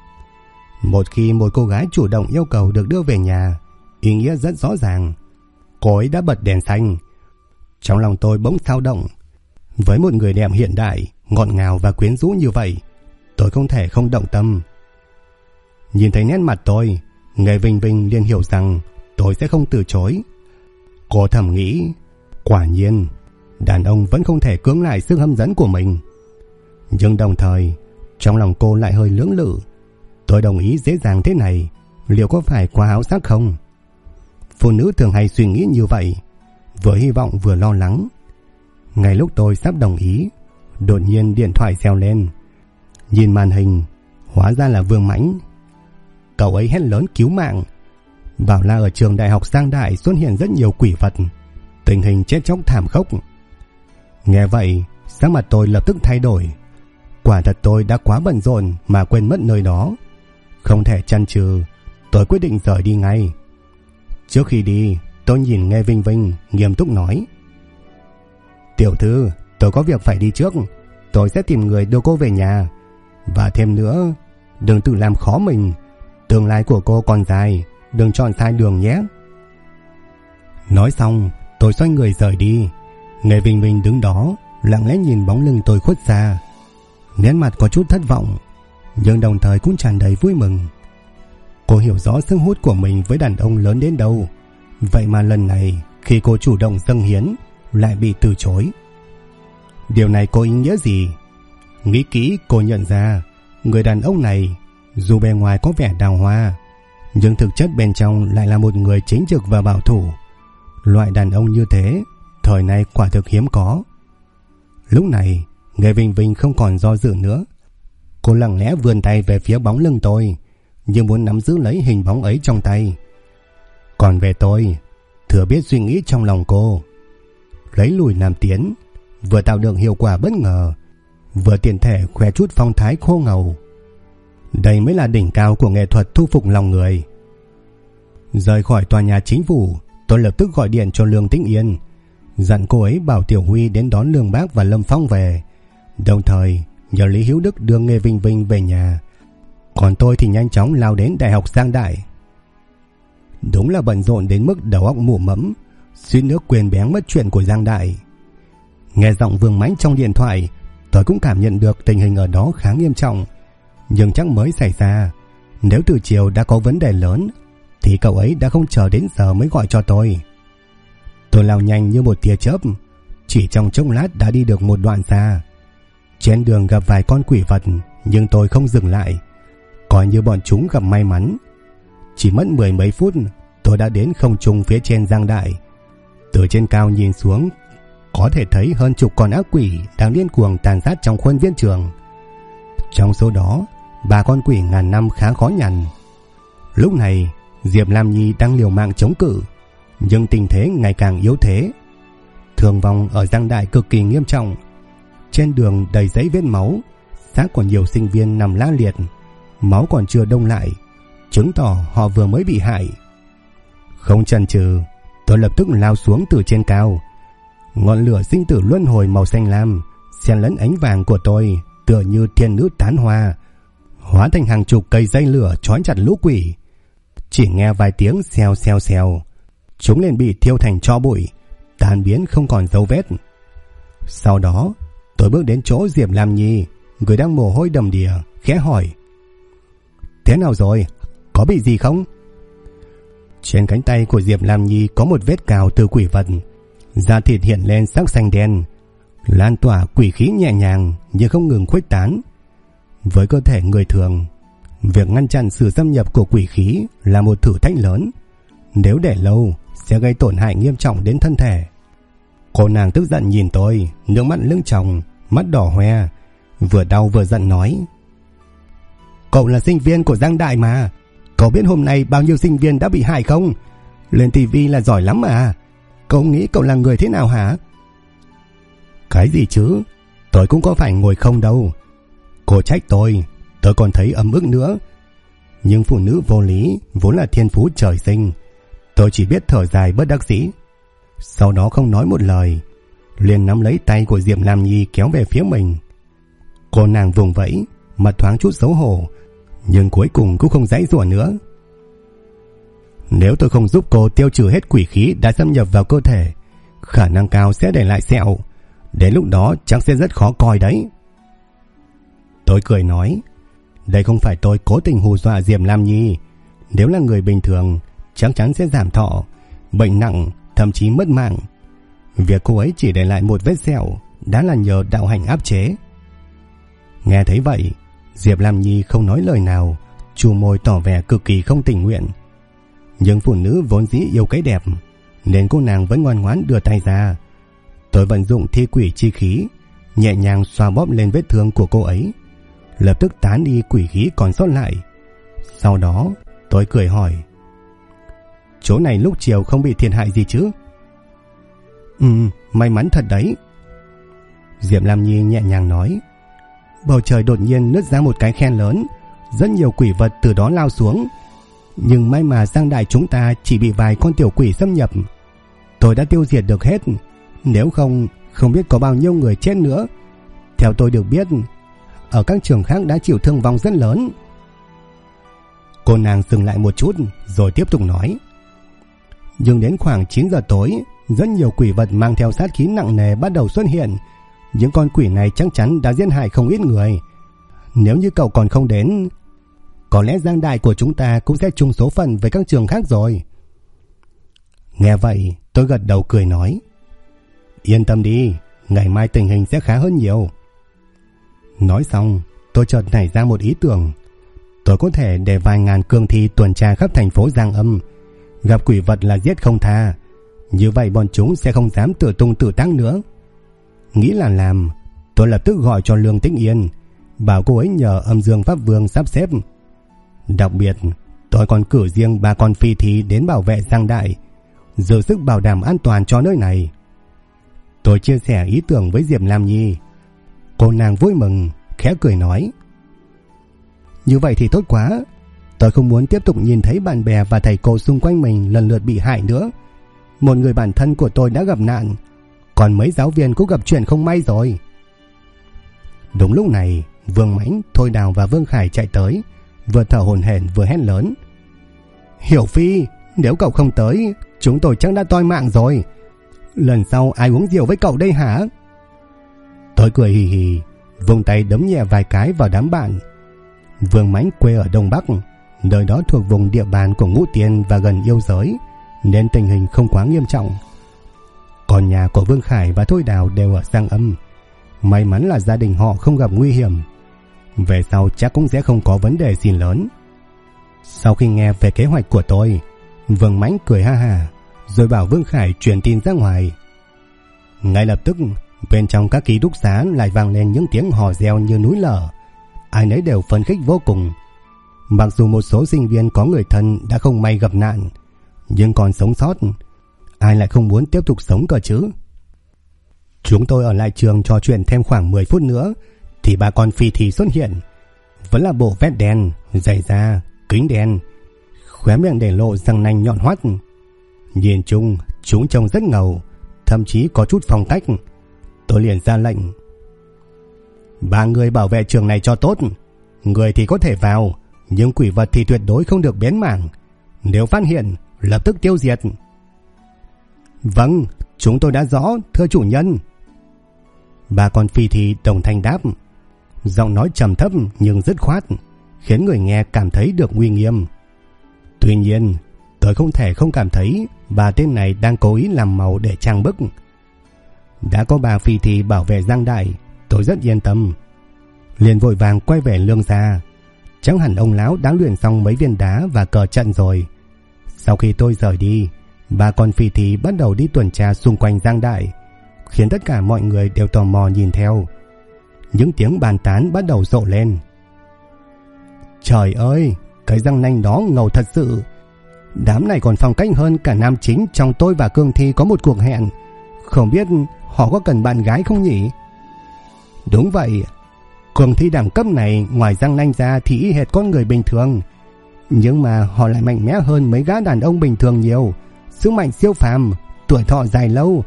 Một khi một cô gái chủ động yêu cầu được đưa về nhà, ý nghĩa rất rõ ràng. Cô ấy đã bật đèn xanh. Trong lòng tôi bỗng xao động. Với một người đẹp hiện đại, ngọt ngào và quyến rũ như vậy, tôi không thể không động tâm. Nhìn thấy nét mặt tôi, Nghe Vinh Vinh liền hiểu rằng tôi sẽ không từ chối. Cô thầm nghĩ, quả nhiên đàn ông vẫn không thể cưỡng lại sức hấp dẫn của mình. Nhưng đồng thời, trong lòng cô lại hơi lưỡng lự. Tôi đồng ý dễ dàng thế này, liệu có phải quá háo sắc không? Phụ nữ thường hay suy nghĩ như vậy, vừa hy vọng vừa lo lắng. Ngay lúc tôi sắp đồng ý, đột nhiên điện thoại reo lên. Nhìn màn hình, hóa ra là Vương Mãnh. Cậu ấy hét lớn cứu mạng, bảo là ở trường đại học Giang Đại xuất hiện rất nhiều quỷ vật, tình hình chết chóc thảm khốc. Nghe vậy, sắc mặt tôi lập tức thay đổi. Quả thật tôi đã quá bận rộn mà quên mất nơi đó. Không thể chần chừ, tôi quyết định rời đi ngay. Trước khi đi, tôi nhìn Nghe Vinh Vinh nghiêm túc nói: Tiểu thư, tôi có việc phải đi trước, tôi sẽ tìm người đưa cô về nhà. Và thêm nữa, đừng tự làm khó mình, tương lai của cô còn dài, đừng chọn sai đường nhé. Nói xong, tôi xoay người rời đi. Nghe Vinh Vinh đứng đó, lặng lẽ nhìn bóng lưng tôi khuất xa. Nét mặt có chút thất vọng, nhưng đồng thời cũng tràn đầy vui mừng. Cô hiểu rõ sức hút của mình với đàn ông lớn đến đâu, vậy mà lần này khi cô chủ động dâng hiến lại bị từ chối. Điều này có ý nghĩa gì? Nghĩ kỹ, cô nhận ra người đàn ông này dù bề ngoài có vẻ đào hoa, nhưng thực chất bên trong lại là một người chính trực và bảo thủ. Loại đàn ông như thế thời nay quả thực hiếm có. Lúc này Nghe Vinh Vinh không còn do dự nữa. Cô lặng lẽ vươn tay về phía bóng lưng tôi, như muốn nắm giữ lấy hình bóng ấy trong tay. Còn về tôi, thừa biết suy nghĩ trong lòng cô, lấy lùi làm tiến, vừa tạo được hiệu quả bất ngờ, vừa tiện thể khoe chút phong thái khô ngầu. Đây mới là đỉnh cao của nghệ thuật thu phục lòng người. Rời khỏi tòa nhà chính phủ, tôi lập tức gọi điện cho Lương Tĩnh Yên, dặn cô ấy bảo Tiểu Huy đến đón Lương Bác và Lâm Phong về, đồng thời nhờ Lý Hữu Đức đưa Nghe Vinh Vinh về nhà. Còn tôi thì nhanh chóng lao đến Đại học Giang Đại. Đúng là bận rộn đến mức đầu óc mù mẫm, suýt nữa quên bén mất chuyện của Giang Đại. Nghe giọng Vương Mãnh trong điện thoại, tôi cũng cảm nhận được tình hình ở đó khá nghiêm trọng, nhưng chắc mới xảy ra. Nếu từ chiều đã có vấn đề lớn thì cậu ấy đã không chờ đến giờ mới gọi cho tôi. Tôi lao nhanh như một tia chớp, chỉ trong chốc lát đã đi được một đoạn xa. Trên đường gặp vài con quỷ vật, nhưng tôi không dừng lại, coi như bọn chúng gặp may mắn. Chỉ mất 10 mấy phút, tôi đã đến không trung phía trên Giang Đại. Từ trên cao nhìn xuống, có thể thấy hơn chục con ác quỷ đang điên cuồng tàn sát trong khuôn viên trường. Trong số đó, 3 con quỷ ngàn năm khá khó nhằn. Lúc này, Diệp Lam Nhi đang liều mạng chống cự, nhưng tình thế ngày càng yếu thế. Thương vong ở Giang Đại cực kỳ nghiêm trọng. Trên đường đầy giấy vết máu, xác của nhiều sinh viên nằm la liệt, máu còn chưa đông lại, chứng tỏ họ vừa mới bị hại. Không chần chừ, tôi lập tức lao xuống từ trên cao. Ngọn lửa sinh tử luân hồi màu xanh lam xen lẫn ánh vàng của tôi, tựa như thiên nữ tán hoa, hóa thành hàng chục cây dây lửa trói chặt lũ quỷ. Chỉ nghe vài tiếng xèo xèo xèo, chúng liền bị thiêu thành tro bụi, tan biến không còn dấu vết. Sau đó, tôi bước đến chỗ Diệp Lam Nhi, người đang mồ hôi đầm đìa, khẽ hỏi: "Thế nào rồi? Có bị gì không?" Trên cánh tay của Diệp Lam Nhi có một vết cào từ quỷ vật, da thịt hiện lên sắc xanh đen, lan tỏa quỷ khí nhẹ nhàng nhưng không ngừng khuếch tán. Với cơ thể người thường, việc ngăn chặn sự xâm nhập của quỷ khí là một thử thách lớn. Nếu để lâu sẽ gây tổn hại nghiêm trọng đến thân thể. Cô nàng tức giận nhìn tôi, nước mắt lưng tròng, mắt đỏ hoe, vừa đau vừa giận nói: "Cậu là sinh viên của Giang Đại mà, cậu biết hôm nay bao nhiêu sinh viên đã bị hại không? Lên tivi là giỏi lắm mà. Cậu nghĩ cậu là người thế nào hả?" "Cái gì chứ, tôi cũng có phải ngồi không đâu. Cô trách tôi còn thấy ấm ức nữa. Nhưng phụ nữ vô lý vốn là thiên phú trời sinh." Tôi chỉ biết thở dài bất đắc dĩ. Sau đó không nói một lời, liền nắm lấy tay của Diệp Lam Nhi kéo về phía mình. Cô nàng vùng vẫy, mặt thoáng chút xấu hổ, nhưng cuối cùng cũng không giãy giụa nữa. "Nếu tôi không giúp cô tiêu trừ hết quỷ khí đã xâm nhập vào cơ thể, khả năng cao sẽ để lại sẹo. Đến lúc đó chắc sẽ rất khó coi đấy." Tôi cười nói: "Đây không phải tôi cố tình hù dọa Diệp Lam Nhi. Nếu là người bình thường chắc chắn sẽ giảm thọ, bệnh nặng, thậm chí mất mạng. Việc cô ấy chỉ để lại một vết sẹo đã là nhờ đạo hành áp chế." Nghe thấy vậy, Diệp Lam Nhi không nói lời nào, chu môi tỏ vẻ cực kỳ không tình nguyện. Nhưng phụ nữ vốn dĩ yêu cái đẹp, nên cô nàng vẫn ngoan ngoãn đưa tay ra. Tôi vận dụng thi quỷ chi khí, nhẹ nhàng xoa bóp lên vết thương của cô ấy, lập tức tán đi quỷ khí còn sót lại. Sau đó tôi cười hỏi: "Chỗ này lúc chiều không bị thiệt hại gì chứ?" May mắn thật đấy." Diệp Lam Nhi nhẹ nhàng nói: "Bầu trời đột nhiên nứt ra một cái khe lớn, rất nhiều quỷ vật từ đó lao xuống. Nhưng may mà Giang Đại chúng ta chỉ bị vài con tiểu quỷ xâm nhập. Tôi đã tiêu diệt được hết, nếu không biết có bao nhiêu người chết nữa. Theo tôi được biết, ở các trường khác đã chịu thương vong rất lớn." Cô nàng dừng lại một chút rồi tiếp tục nói: "Nhưng đến khoảng 9 giờ tối, rất nhiều quỷ vật mang theo sát khí nặng nề bắt đầu xuất hiện. Những con quỷ này chắc chắn đã giết hại không ít người. Nếu như cậu còn không đến, có lẽ Giang Đại của chúng ta cũng sẽ chung số phận với các trường khác rồi." Nghe vậy, tôi gật đầu cười nói: "Yên tâm đi, ngày mai tình hình sẽ khá hơn nhiều." Nói xong, tôi chợt nảy ra một ý tưởng. Tôi có thể để vài ngàn cương thi tuần tra khắp thành phố Giang Âm, gặp quỷ vật là giết không tha. Như vậy bọn chúng sẽ không dám tự tung tự tác nữa. Nghĩ là làm, tôi lập tức gọi cho Lương Tĩnh Yên, bảo cô ấy nhờ Âm Dương Pháp Vương sắp xếp. Đặc biệt, tôi còn cử riêng 3 con phi thí đến bảo vệ Giang Đại, giữ sức bảo đảm an toàn cho nơi này. Tôi chia sẻ ý tưởng với Diệp Lam Nhi. Cô nàng vui mừng, khẽ cười nói: "Như vậy thì tốt quá. Tôi không muốn tiếp tục nhìn thấy bạn bè và thầy cô xung quanh mình lần lượt bị hại nữa. Một người bạn thân của tôi đã gặp nạn, còn mấy giáo viên cũng gặp chuyện không may rồi." Đúng lúc này, Vương Mãnh, Thôi Đào và Vương Khải chạy tới, vừa thở hổn hển vừa hét lớn: Hiểu Phi, nếu cậu không tới, chúng tôi chắc đã toi mạng rồi. Lần sau ai uống rượu với cậu đây hả? Tôi cười hì hì, vùng tay đấm nhẹ vài cái vào đám bạn. Vương Mãnh quê ở Đông Bắc, nơi đó thuộc vùng địa bàn của Ngũ Tiên và gần yêu giới, nên tình hình không quá nghiêm trọng. Còn nhà của Vương Khải và Thôi Đào đều ở Giang Âm. May mắn là gia đình họ không gặp nguy hiểm. Về sau chắc cũng sẽ không có vấn đề gì lớn. Sau khi nghe về kế hoạch của tôi, Vương Mãnh cười ha ha, rồi bảo Vương Khải truyền tin ra ngoài. Ngay lập tức, bên trong các ký túc xá lại vang lên những tiếng hò reo như núi lở. Ai nấy đều phấn khích vô cùng. Mặc dù một số sinh viên có người thân đã không may gặp nạn, nhưng còn sống sót, ai lại không muốn tiếp tục sống cơ chứ? Chúng tôi ở lại trường trò chuyện thêm khoảng 10 phút nữa thì bà con Phi Thì xuất hiện. Vẫn là bộ vest đen, giày da, kính đen, khóe miệng để lộ răng nanh nhọn hoắt. Nhìn chung chúng trông rất ngầu, thậm chí có chút phong cách. Tôi liền ra lệnh: 3 người bảo vệ trường này cho tốt. Người thì có thể vào, nhưng quỷ vật thì tuyệt đối không được bén mảng. Nếu phát hiện, lập tức tiêu diệt. Vâng, chúng tôi đã rõ, thưa chủ nhân. Bà con Phi Thì đồng thanh đáp, giọng nói trầm thấp nhưng dứt khoát, khiến người nghe cảm thấy được uy nghiêm. Tuy nhiên, tôi không thể không cảm thấy bà tên này đang cố ý làm màu để trang bức. Đã có bà Phi Thì bảo vệ Giang Đại, tôi rất yên tâm. Liền vội vàng quay về Lương gia. Chắc hẳn ông lão đã luyện xong mấy viên đá và cờ trận rồi. Sau khi tôi rời đi, bà con Phi Thì bắt đầu đi tuần tra xung quanh Giang Đại, khiến tất cả mọi người đều tò mò nhìn theo. Những tiếng bàn tán bắt đầu rộ lên. Trời ơi, cái răng nanh đó ngầu thật sự. Đám này còn phong cách hơn cả nam chính trong Tôi và Cương Thi có một cuộc hẹn. Không biết họ có cần bạn gái không nhỉ? Đúng vậy, Cương Thi đẳng cấp này ngoài răng nanh ra thì y hệt con người bình thường, nhưng mà họ lại mạnh mẽ hơn mấy gã đàn ông bình thường nhiều. Sức mạnh siêu phàm, tuổi thọ dài lâu.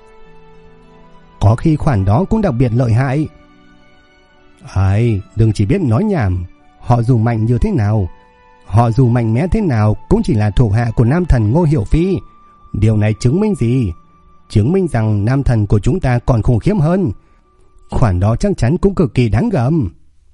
Có khi khoản đó cũng đặc biệt lợi hại. Ai, đừng chỉ biết nói nhảm. Họ dù mạnh như thế nào, họ dù mạnh mẽ thế nào cũng chỉ là thuộc hạ của nam thần Ngô Hiểu Phi. Điều này chứng minh gì? Chứng minh rằng nam thần của chúng ta còn khủng khiếp hơn. Khoản đó chắc chắn cũng cực kỳ đáng gờm.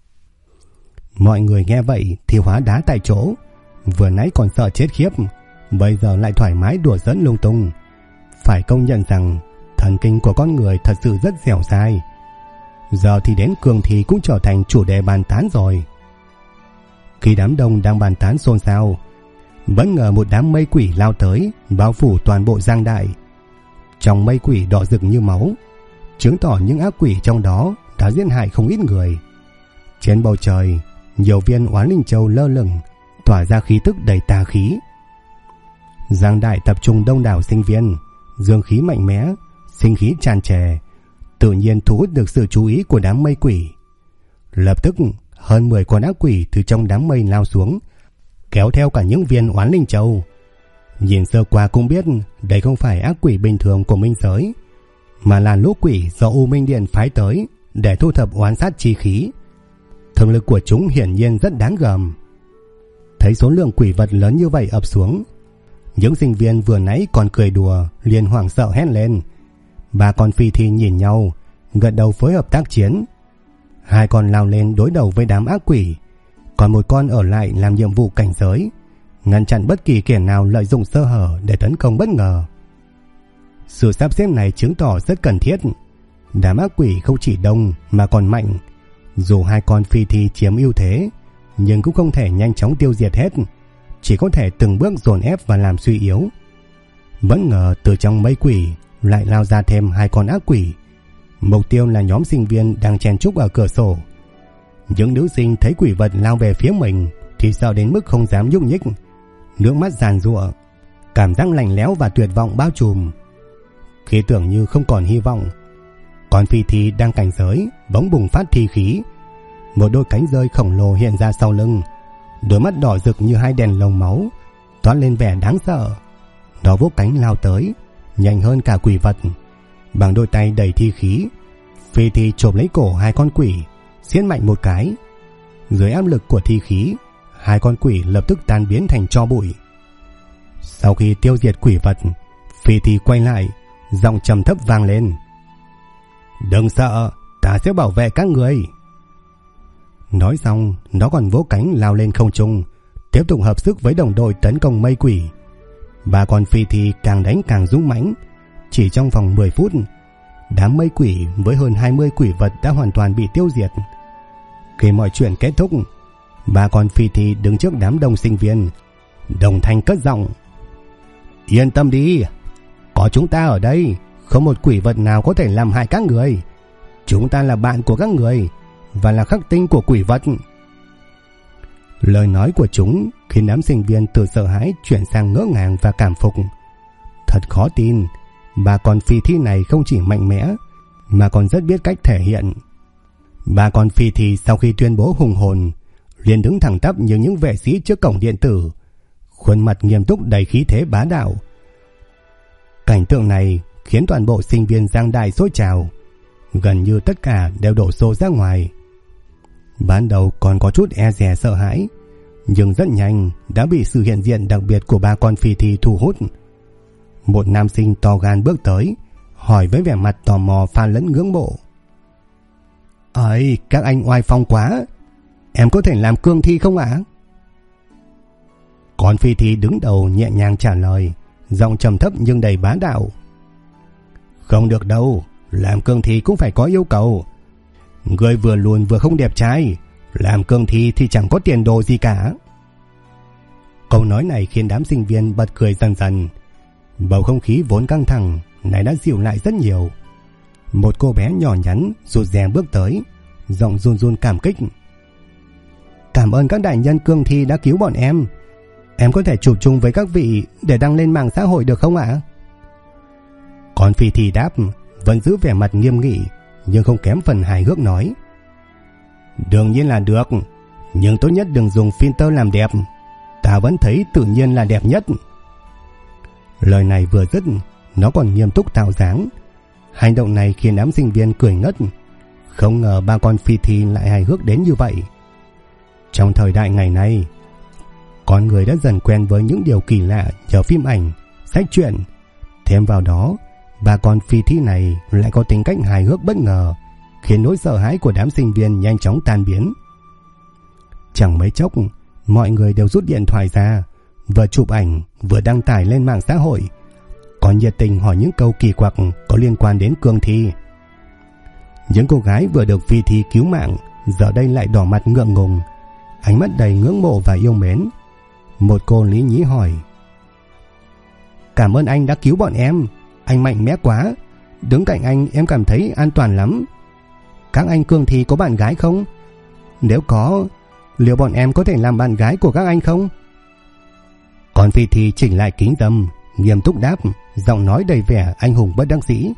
Mọi người nghe vậy thì hóa đá tại chỗ. Vừa nãy còn sợ chết khiếp, bây giờ lại thoải mái đùa giỡn lung tung. Phải công nhận rằng thần kinh của con người thật sự rất dẻo dai. Giờ thì đến Cương Thi cũng trở thành chủ đề bàn tán rồi. Khi đám đông đang bàn tán xôn xao, bất ngờ một đám mây quỷ lao tới, bao phủ toàn bộ Giang Đại. Trong mây quỷ đỏ rực như máu, chứng tỏ những ác quỷ trong đó đã giết hại không ít người. Trên bầu trời, nhiều viên oán linh châu lơ lửng, tỏa ra khí tức đầy tà khí. Giang Đại tập trung đông đảo sinh viên, dương khí mạnh mẽ, sinh khí tràn trề, tự nhiên thu hút được sự chú ý của đám mây quỷ. Lập tức, hơn 10 con ác quỷ từ trong đám mây lao xuống, kéo theo cả những viên oán linh châu. Nhìn sơ qua cũng biết đây không phải ác quỷ bình thường của minh giới, mà là lũ quỷ do U Minh Điện phái tới để thu thập oán sát chi khí. Thực lực của chúng hiển nhiên rất đáng gờm. Thấy số lượng quỷ vật lớn như vậy ập xuống, những sinh viên vừa nãy còn cười đùa liền hoảng sợ hét lên. Ba con Phi Thi nhìn nhau, gật đầu phối hợp tác chiến. Hai con lao lên đối đầu với đám ác quỷ, còn một con ở lại làm nhiệm vụ cảnh giới, ngăn chặn bất kỳ kẻ nào lợi dụng sơ hở để tấn công bất ngờ. Sự sắp xếp này chứng tỏ rất cần thiết. Đám ác quỷ không chỉ đông mà còn mạnh. Dù hai con Phi Thi chiếm ưu thế, nhưng cũng không thể nhanh chóng tiêu diệt hết, chỉ có thể từng bước dồn ép và làm suy yếu. Bất ngờ từ trong mây quỷ lại lao ra thêm hai con ác quỷ. Mục tiêu là nhóm sinh viên đang chen chúc ở cửa sổ. Những nữ sinh thấy quỷ vật lao về phía mình thì sợ đến mức không dám nhúc nhích, nước mắt giàn giụa, cảm giác lạnh lẽo và tuyệt vọng bao trùm. Khi tưởng như không còn hy vọng, con Phi Thi đang cảnh giới bỗng bùng phát thi khí. Một đôi cánh rơi khổng lồ hiện ra sau lưng, đôi mắt đỏ rực như hai đèn lồng máu, toát lên vẻ đáng sợ. Nó vỗ cánh lao tới, nhanh hơn cả quỷ vật. Bằng đôi tay đầy thi khí, Phi Thi chộp lấy cổ hai con quỷ, siết mạnh một cái. Dưới áp lực của thi khí, hai con quỷ lập tức tan biến thành tro bụi. Sau khi tiêu diệt quỷ vật, Phi Thi quay lại, giọng trầm thấp vang lên: "Đừng sợ, ta sẽ bảo vệ các người." Nói xong, nó còn vỗ cánh lao lên không trung, tiếp tục hợp sức với đồng đội tấn công mây quỷ. Ba con Phi Thi càng đánh càng dũng mãnh. Chỉ trong vòng 10 phút, đám mây quỷ với hơn 20 quỷ vật đã hoàn toàn bị tiêu diệt. Khi mọi chuyện kết thúc, ba con Phi Thi đứng trước đám đông sinh viên, đồng thanh cất giọng: "Yên tâm đi, có chúng ta ở đây, không một quỷ vật nào có thể làm hại các người. Chúng ta là bạn của các người và là khắc tinh của quỷ vật." Lời nói của chúng khiến đám sinh viên từ sợ hãi chuyển sang ngỡ ngàng và cảm phục. Thật khó tin, ba con Phi Thi này không chỉ mạnh mẽ mà còn rất biết cách thể hiện. Ba con Phi Thi sau khi tuyên bố hùng hồn liền đứng thẳng tắp như những vệ sĩ trước cổng điện tử, khuôn mặt nghiêm túc đầy khí thế bá đạo. Cảnh tượng này khiến toàn bộ sinh viên Giang Đại sôi trào, gần như tất cả đều đổ xô ra ngoài. Ban đầu còn có chút e dè sợ hãi, nhưng rất nhanh đã bị sự hiện diện đặc biệt của ba con Phi Thi thu hút. Một nam sinh to gan bước tới, hỏi với vẻ mặt tò mò pha lẫn ngưỡng mộ: "Ơi, các anh oai phong quá, em có thể làm cương thi không ạ?" Con Phi Thi đứng đầu nhẹ nhàng trả lời, giọng trầm thấp nhưng đầy bá đạo: "Không được đâu, làm cương thi cũng phải có yêu cầu. Người vừa lùn vừa không đẹp trai, làm cương thi thì chẳng có tiền đồ gì cả." Câu nói này khiến đám sinh viên bật cười dần dần. Bầu không khí vốn căng thẳng này đã dịu lại rất nhiều. Một cô bé nhỏ nhắn rụt rè bước tới, giọng run run cảm kích: "Cảm ơn các đại nhân cương thi đã cứu bọn em. Em có thể chụp chung với các vị để đăng lên mạng xã hội được không ạ?" Con Phi Thi đáp, vẫn giữ vẻ mặt nghiêm nghị nhưng không kém phần hài hước nói: "Đương nhiên là được, nhưng tốt nhất đừng dùng filter làm đẹp. Ta vẫn thấy tự nhiên là đẹp nhất." Lời này vừa dứt, nó còn nghiêm túc tạo dáng. Hành động này khiến đám sinh viên cười ngất. Không ngờ ba con Phi Thi lại hài hước đến như vậy. Trong thời đại ngày nay, con người đã dần quen với những điều kỳ lạ nhờ phim ảnh, sách truyện. Thêm vào đó, ba con Phi Thi này lại có tính cách hài hước bất ngờ, khiến nỗi sợ hãi của đám sinh viên nhanh chóng tan biến. Chẳng mấy chốc, mọi người đều rút điện thoại ra, vừa chụp ảnh vừa đăng tải lên mạng xã hội, còn nhiệt tình hỏi những câu kỳ quặc có liên quan đến cương thi. Những cô gái vừa được Phi Thi cứu mạng giờ đây lại đỏ mặt ngượng ngùng, ánh mắt đầy ngưỡng mộ và yêu mến. Một cô lý nhí hỏi: "Cảm ơn anh đã cứu bọn em, anh mạnh mẽ quá, đứng cạnh anh em cảm thấy an toàn lắm. Các anh cương thi có bạn gái không? Nếu có, liệu bọn em có thể làm bạn gái của các anh không?" Còn Phi Thi chỉnh lại kính dâm, nghiêm túc đáp, giọng nói đầy vẻ anh hùng bất đắc dĩ: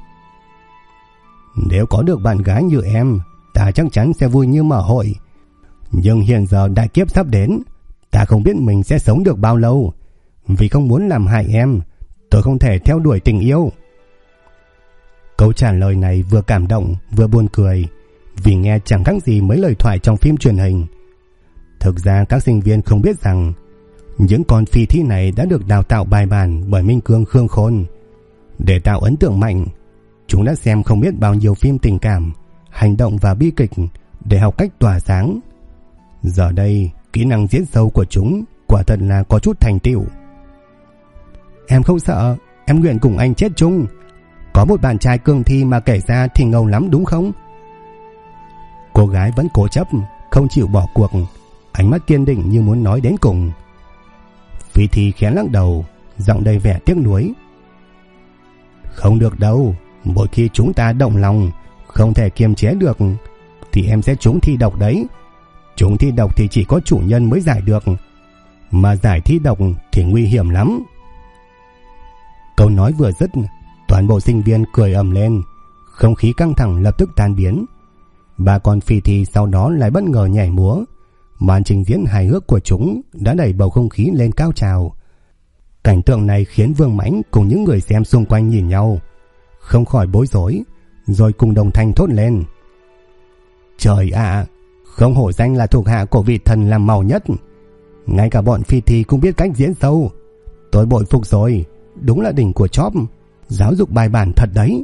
"Nếu có được bạn gái như em, ta chắc chắn sẽ vui như mở hội. Nhưng hiện giờ đại kiếp sắp đến, ta không biết mình sẽ sống được bao lâu. Vì không muốn làm hại em, tôi không thể theo đuổi tình yêu." Câu trả lời này vừa cảm động vừa buồn cười, vì nghe chẳng khác gì mấy lời thoại trong phim truyền hình. Thực ra các sinh viên không biết rằng những con Phi Thi này đã được đào tạo bài bản bởi Minh Cương Khương Khôn. Để tạo ấn tượng mạnh, chúng đã xem không biết bao nhiêu phim tình cảm, hành động và bi kịch để học cách tỏa sáng. Giờ đây, kỹ năng diễn sâu của chúng quả thật là có chút thành tựu. "Em không sợ, em nguyện cùng anh chết chung. Có một bạn trai cương thi mà kể ra thì ngầu lắm đúng không?" Cô gái vẫn cố chấp, không chịu bỏ cuộc, ánh mắt kiên định như muốn nói đến cùng. Phi Thi khẽ lắc đầu, giọng đầy vẻ tiếc nuối: "Không được đâu, một khi chúng ta động lòng, không thể kiềm chế được, thì em sẽ trúng thi độc đấy. Trúng thi độc thì chỉ có chủ nhân mới giải được, mà giải thi độc thì nguy hiểm lắm." Câu nói vừa dứt, toàn bộ sinh viên cười ầm lên, không khí căng thẳng lập tức tan biến. Ba con Phi Thi sau đó lại bất ngờ nhảy múa. Màn trình diễn hài hước của chúng đã đẩy bầu không khí lên cao trào. Cảnh tượng này khiến Vương Mãnh cùng những người xem xung quanh nhìn nhau, không khỏi bối rối, rồi cùng đồng thanh thốt lên: "Trời ạ, không hổ danh là thuộc hạ của vị thần làm màu nhất. Ngay cả bọn phi thi cũng biết cách diễn sâu. Tôi bội phục rồi. Đúng là đỉnh của chóp. Giáo dục bài bản thật đấy.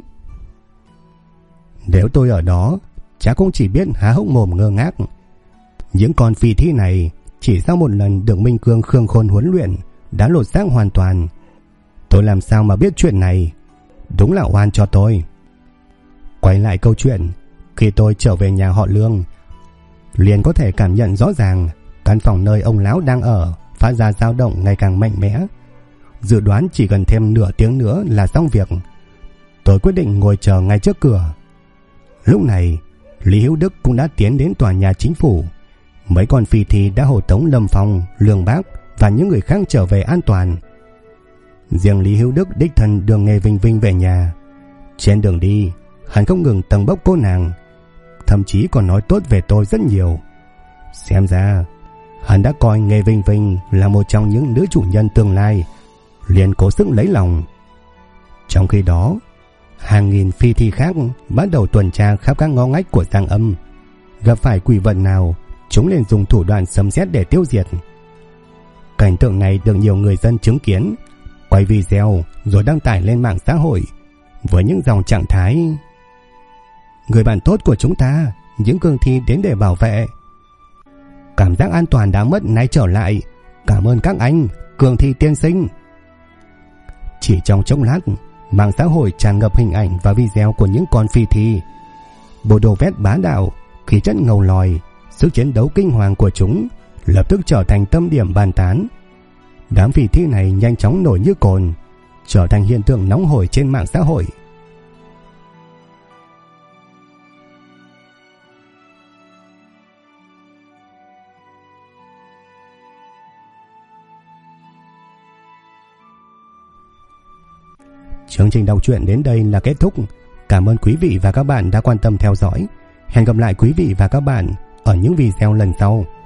Nếu tôi ở đó, chắc cũng chỉ biết há hốc mồm ngơ ngác. Những con phi thi này chỉ sau một lần được Minh Cương Khương Khôn huấn luyện đã lột xác hoàn toàn. Tôi làm sao mà biết chuyện này? Đúng là oan cho tôi. Quay lại câu chuyện, khi tôi trở về nhà họ Lương, liền có thể cảm nhận rõ ràng căn phòng nơi ông lão đang ở phát ra dao động ngày càng mạnh mẽ. Dự đoán chỉ cần thêm nửa tiếng nữa là xong việc. Tôi quyết định ngồi chờ ngay trước cửa. Lúc này, Lý Hữu Đức cũng đã tiến đến tòa nhà chính phủ. Mấy con phi thi đã hộ tống Lâm Phong, Lương Bác và những người khác trở về an toàn. Riêng Lý Hữu Đức đích thân đưa Nghê Vinh Vinh về nhà. Trên đường đi, hắn không ngừng tầng bốc cô nàng, thậm chí còn nói tốt về tôi rất nhiều. Xem ra hắn đã coi Nghê Vinh Vinh là một trong những nữ chủ nhân tương lai, liền cố sức lấy lòng. Trong khi đó, hàng nghìn phi thi khác bắt đầu tuần tra khắp các ngõ ngách của Giang Âm. Gặp phải quỷ vật nào, chúng liền dùng thủ đoạn sấm sét để tiêu diệt. Cảnh tượng này được nhiều người dân chứng kiến, quay video rồi đăng tải lên mạng xã hội với những dòng trạng thái: người bạn tốt của chúng ta, những cương thi đến để bảo vệ. Cảm giác an toàn đã mất nay trở lại. Cảm ơn các anh, cương thi tiên sinh. Chỉ trong chốc lát, mạng xã hội tràn ngập hình ảnh và video của những con phi thi. Bộ đồ vest bá đạo, khí chất ngầu lòi, sức chiến đấu kinh hoàng của chúng lập tức trở thành tâm điểm bàn tán. Đám phi thi này nhanh chóng nổi như cồn, trở thành hiện tượng nóng hổi trên mạng xã hội. Chương trình đọc truyện đến đây là kết thúc. Cảm ơn quý vị và các bạn đã quan tâm theo dõi. Hẹn gặp lại quý vị và các bạn ở những video lần sau.